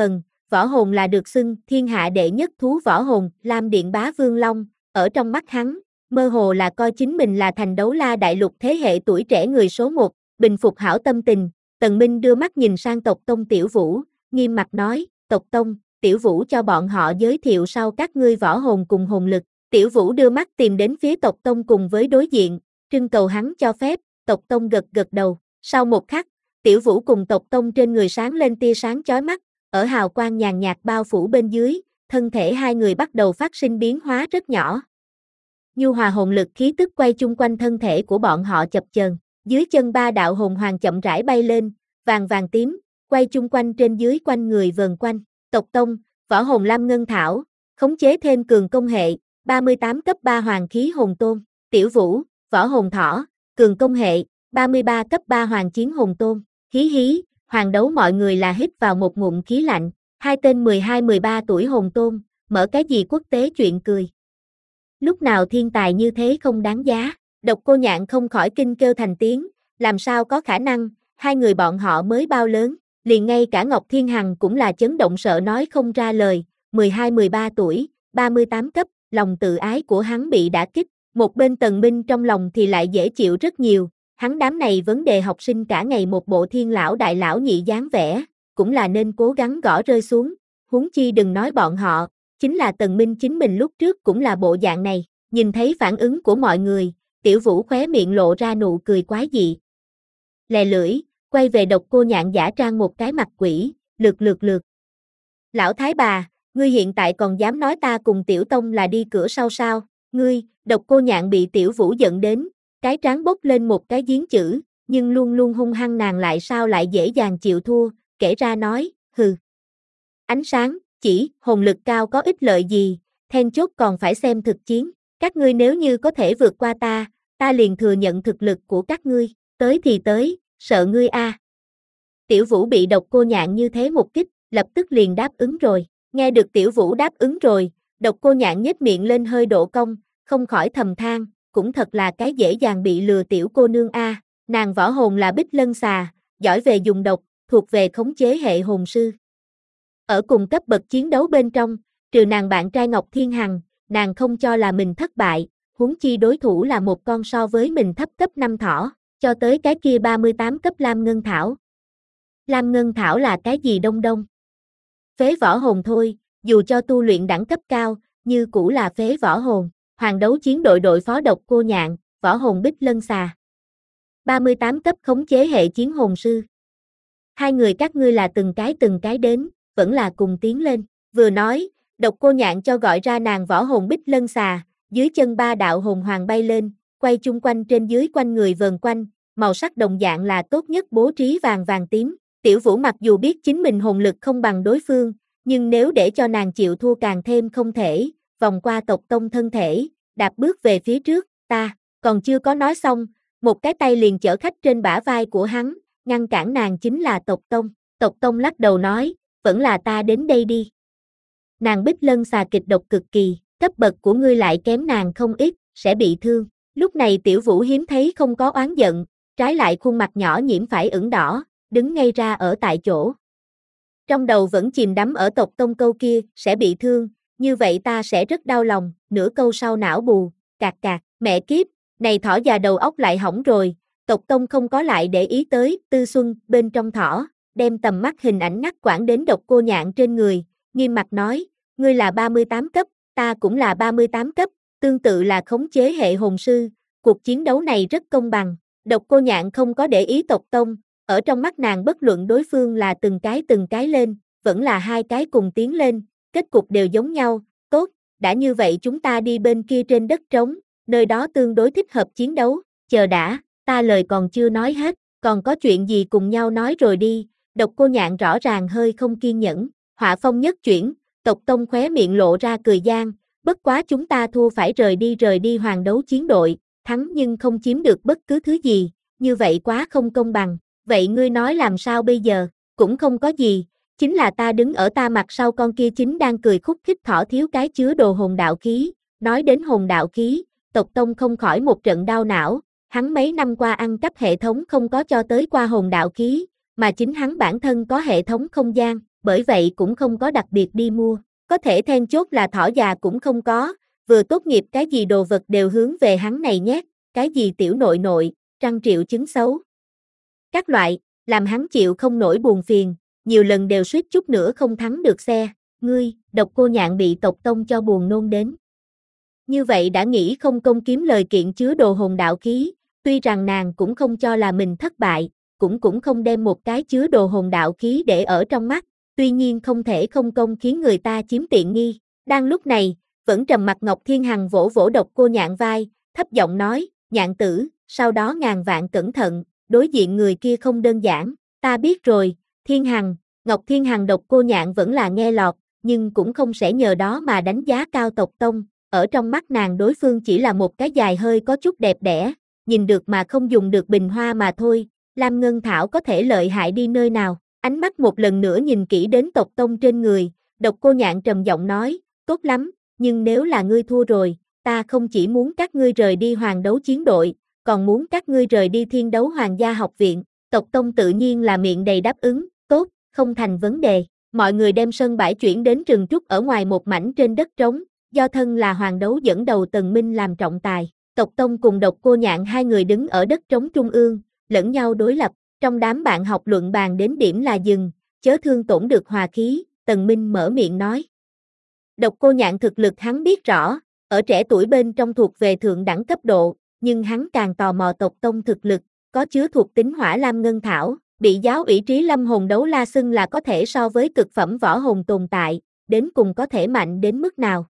võ hồn là được xưng thiên hạ đệ nhất thú võ hồn, Lam Điện Bá Vương Long, ở trong mắt hắn, mơ hồ là coi chính mình là thành đấu la đại lục thế hệ tuổi trẻ người số một, bình phục hảo tâm tình, Tần Minh đưa mắt nhìn sang tộc tông Tiểu Vũ, nghiêm mặt nói, tộc tông, Tiểu Vũ cho bọn họ giới thiệu sau các ngươi võ hồn cùng hồn lực, Tiểu Vũ đưa mắt tìm đến phía tộc tông cùng với đối diện, trưng cầu hắn cho phép, tộc tông gật gật đầu, sau một khắc, Tiểu Vũ cùng tộc tông trên người sáng lên tia sáng chói mắt, ở hào quang nhàn nhạt bao phủ bên dưới, thân thể hai người bắt đầu phát sinh biến hóa rất nhỏ. Nhu hòa hồn lực khí tức quay chung quanh thân thể của bọn họ chập chờn, dưới chân ba đạo hồn hoàng chậm rãi bay lên, vàng vàng tím, quay chung quanh trên dưới quanh người vờn quanh. Tộc tông, võ hồn Lam Ngân Thảo, khống chế thêm cường công hệ, ba mươi tám cấp ba hoàng khí hồn tôn. Tiểu Vũ, võ hồn thỏ, cường công hệ, ba mươi ba cấp ba hoàng chiến hồn tôn. Hí hí, hoàng đấu mọi người là hít vào một ngụm khí lạnh, hai tên mười hai mười ba tuổi hồn tôn, mở cái gì quốc tế chuyện cười. Lúc nào thiên tài như thế không đáng giá, Độc Cô Nhạn không khỏi kinh kêu thành tiếng, làm sao có khả năng, hai người bọn họ mới bao lớn, liền ngay cả Ngọc Thiên Hằng cũng là chấn động sợ nói không ra lời, mười hai mười ba tuổi, ba mươi tám cấp, lòng tự ái của hắn bị đả kích, một bên Tần Minh trong lòng thì lại dễ chịu rất nhiều, hắn đám này vấn đề học sinh cả ngày một bộ thiên lão đại lão nhị dáng vẻ, cũng là nên cố gắng gõ rơi xuống, huống chi đừng nói bọn họ, chính là Tần Minh chính mình lúc trước cũng là bộ dạng này, nhìn thấy phản ứng của mọi người, Tiểu Vũ khóe miệng lộ ra nụ cười quái dị. Lè lưỡi, quay về Độc Cô Nhạn giả trang một cái mặt quỷ, lược lược lược. Lão thái bà, ngươi hiện tại còn dám nói ta cùng Tiểu Tông là đi cửa sau sao, ngươi, Độc Cô Nhạn bị Tiểu Vũ giận đến, cái trán bốc lên một cái giếng chữ, nhưng luôn luôn hung hăng nàng lại sao lại dễ dàng chịu thua, kể ra nói, hừ. Ánh sáng, chỉ, hồn lực cao có ích lợi gì, then chốt còn phải xem thực chiến, các ngươi nếu như có thể vượt qua ta, ta liền thừa nhận thực lực của các ngươi, tới thì tới, sợ ngươi a. À. Tiểu Vũ bị Độc Cô Nhạn như thế một kích, lập tức liền đáp ứng rồi, nghe được Tiểu Vũ đáp ứng rồi, Độc Cô Nhạn nhếch miệng lên hơi độ cong, không khỏi thầm than, cũng thật là cái dễ dàng bị lừa tiểu cô nương a, à. Nàng võ hồn là Bích Lân Xà, giỏi về dùng độc, thuộc về khống chế hệ hồn sư. Ở cùng cấp bậc chiến đấu bên trong, trừ nàng bạn trai Ngọc Thiên Hằng, nàng không cho là mình thất bại, huống chi đối thủ là một con so với mình thấp cấp năm thỏ, cho tới cái kia ba mươi tám cấp Lam Ngân Thảo. Lam Ngân Thảo là cái gì đông đông? Phế võ hồn thôi, dù cho tu luyện đẳng cấp cao, như cũ là phế võ hồn. Hoàng đấu chiến đội đội phó Độc Cô Nhạn, võ hồn Bích Lân Xà. ba mươi tám cấp khống chế hệ chiến hồn sư. Hai người các ngươi là từng cái từng cái đến, vẫn là cùng tiến lên. Vừa nói, Độc Cô Nhạn cho gọi ra nàng võ hồn Bích Lân Xà, dưới chân ba đạo hồn hoàng bay lên, quay chung quanh trên dưới quanh người vờn quanh, màu sắc đồng dạng là tốt nhất bố trí vàng vàng tím. Tiểu Vũ mặc dù biết chính mình hồn lực không bằng đối phương, nhưng nếu để cho nàng chịu thua càng thêm không thể, vòng qua tộc tông thân thể, đạp bước về phía trước, ta, còn chưa có nói xong, một cái tay liền chở khách trên bả vai của hắn, ngăn cản nàng chính là tộc tông. Tộc tông lắc đầu nói, vẫn là ta đến đây đi. Nàng Bích Lân Xà kịch độc cực kỳ, cấp bậc của ngươi lại kém nàng không ít, sẽ bị thương. Lúc này Tiểu Vũ hiếm thấy không có oán giận, trái lại khuôn mặt nhỏ nhiễm phải ửng đỏ, đứng ngay ra ở tại chỗ. Trong đầu vẫn chìm đắm ở tộc tông câu kia, sẽ bị thương, như vậy ta sẽ rất đau lòng, nửa câu sau não bù, cạc cạc, mẹ kiếp, này thỏ già đầu óc lại hỏng rồi, tộc tông không có lại để ý tới, Tư Xuân, bên trong thỏ, đem tầm mắt hình ảnh ngắt quãng đến Độc Cô Nhạn trên người, nghiêm mặt nói, ngươi là ba mươi tám cấp, ta cũng là ba mươi tám cấp, tương tự là khống chế hệ hồn sư, cuộc chiến đấu này rất công bằng, Độc Cô Nhạn không có để ý tộc tông, ở trong mắt nàng bất luận đối phương là từng cái từng cái lên, vẫn là hai cái cùng tiến lên, kết cục đều giống nhau, tốt, đã như vậy chúng ta đi bên kia trên đất trống, nơi đó tương đối thích hợp chiến đấu, chờ đã, ta lời còn chưa nói hết, còn có chuyện gì cùng nhau nói rồi đi, Độc Cô Nhạn rõ ràng hơi không kiên nhẫn, họa phong nhất chuyển, tộc tông khóe miệng lộ ra cười gian, bất quá chúng ta thua phải rời đi rời đi hoàng đấu chiến đội, thắng nhưng không chiếm được bất cứ thứ gì, như vậy quá không công bằng, vậy ngươi nói làm sao bây giờ, cũng không có gì, chính là ta đứng ở ta mặt sau con kia chính đang cười khúc khích thỏ thiếu cái chứa đồ hồn đạo khí, nói đến hồn đạo khí, tộc tông không khỏi một trận đau não, hắn mấy năm qua ăn cắp hệ thống không có cho tới qua hồn đạo khí, mà chính hắn bản thân có hệ thống không gian, bởi vậy cũng không có đặc biệt đi mua. Có thể then chốt là thỏ già cũng không có, vừa tốt nghiệp cái gì đồ vật đều hướng về hắn này nhét, cái gì tiểu nội nội, trăng triệu chứng xấu. Các loại, làm hắn chịu không nổi buồn phiền, nhiều lần đều suýt chút nữa không thắng được xe, ngươi, Độc Cô Nhạn bị tộc tông cho buồn nôn đến. Như vậy đã nghĩ không công kiếm lời kiện chứa đồ hồn đạo khí, tuy rằng nàng cũng không cho là mình thất bại, cũng cũng không đem một cái chứa đồ hồn đạo khí để ở trong mắt, tuy nhiên không thể không công khiến người ta chiếm tiện nghi. Đang lúc này, vẫn trầm mặt Ngọc Thiên Hằng vỗ vỗ Độc Cô Nhạn vai, thấp giọng nói, Nhạn tử, sau đó ngàn vạn cẩn thận, đối diện người kia không đơn giản, ta biết rồi, Thiên Hằng. Ngọc Thiên Hằng Độc Cô Nhạn vẫn là nghe lọt, nhưng cũng không sẽ nhờ đó mà đánh giá cao tộc tông, ở trong mắt nàng đối phương chỉ là một cái dài hơi có chút đẹp đẽ, nhìn được mà không dùng được bình hoa mà thôi, Lam Ngân Thảo có thể lợi hại đi nơi nào, ánh mắt một lần nữa nhìn kỹ đến tộc tông trên người, Độc Cô Nhạn trầm giọng nói, tốt lắm, nhưng nếu là ngươi thua rồi, ta không chỉ muốn các ngươi rời đi hoàng đấu chiến đội, còn muốn các ngươi rời đi thiên đấu hoàng gia học viện, tộc tông tự nhiên là miệng đầy đáp ứng, tốt, không thành vấn đề, mọi người đem sân bãi chuyển đến rừng trúc ở ngoài một mảnh trên đất trống, do thân là hoàng đấu dẫn đầu Tần Minh làm trọng tài, tộc tông cùng Độc Cô Nhạn hai người đứng ở đất trống trung ương, lẫn nhau đối lập, trong đám bạn học luận bàn đến điểm là dừng, chớ thương tổn được hòa khí, Tần Minh mở miệng nói. Độc Cô Nhạn thực lực hắn biết rõ, ở trẻ tuổi bên trong thuộc về thượng đẳng cấp độ, nhưng hắn càng tò mò tộc tông thực lực, có chứa thuộc tính hỏa lam ngân thảo, bị giáo ủy trí lâm hồn đấu la xưng là có thể so với cực phẩm võ hồn tồn tại, đến cùng có thể mạnh đến mức nào.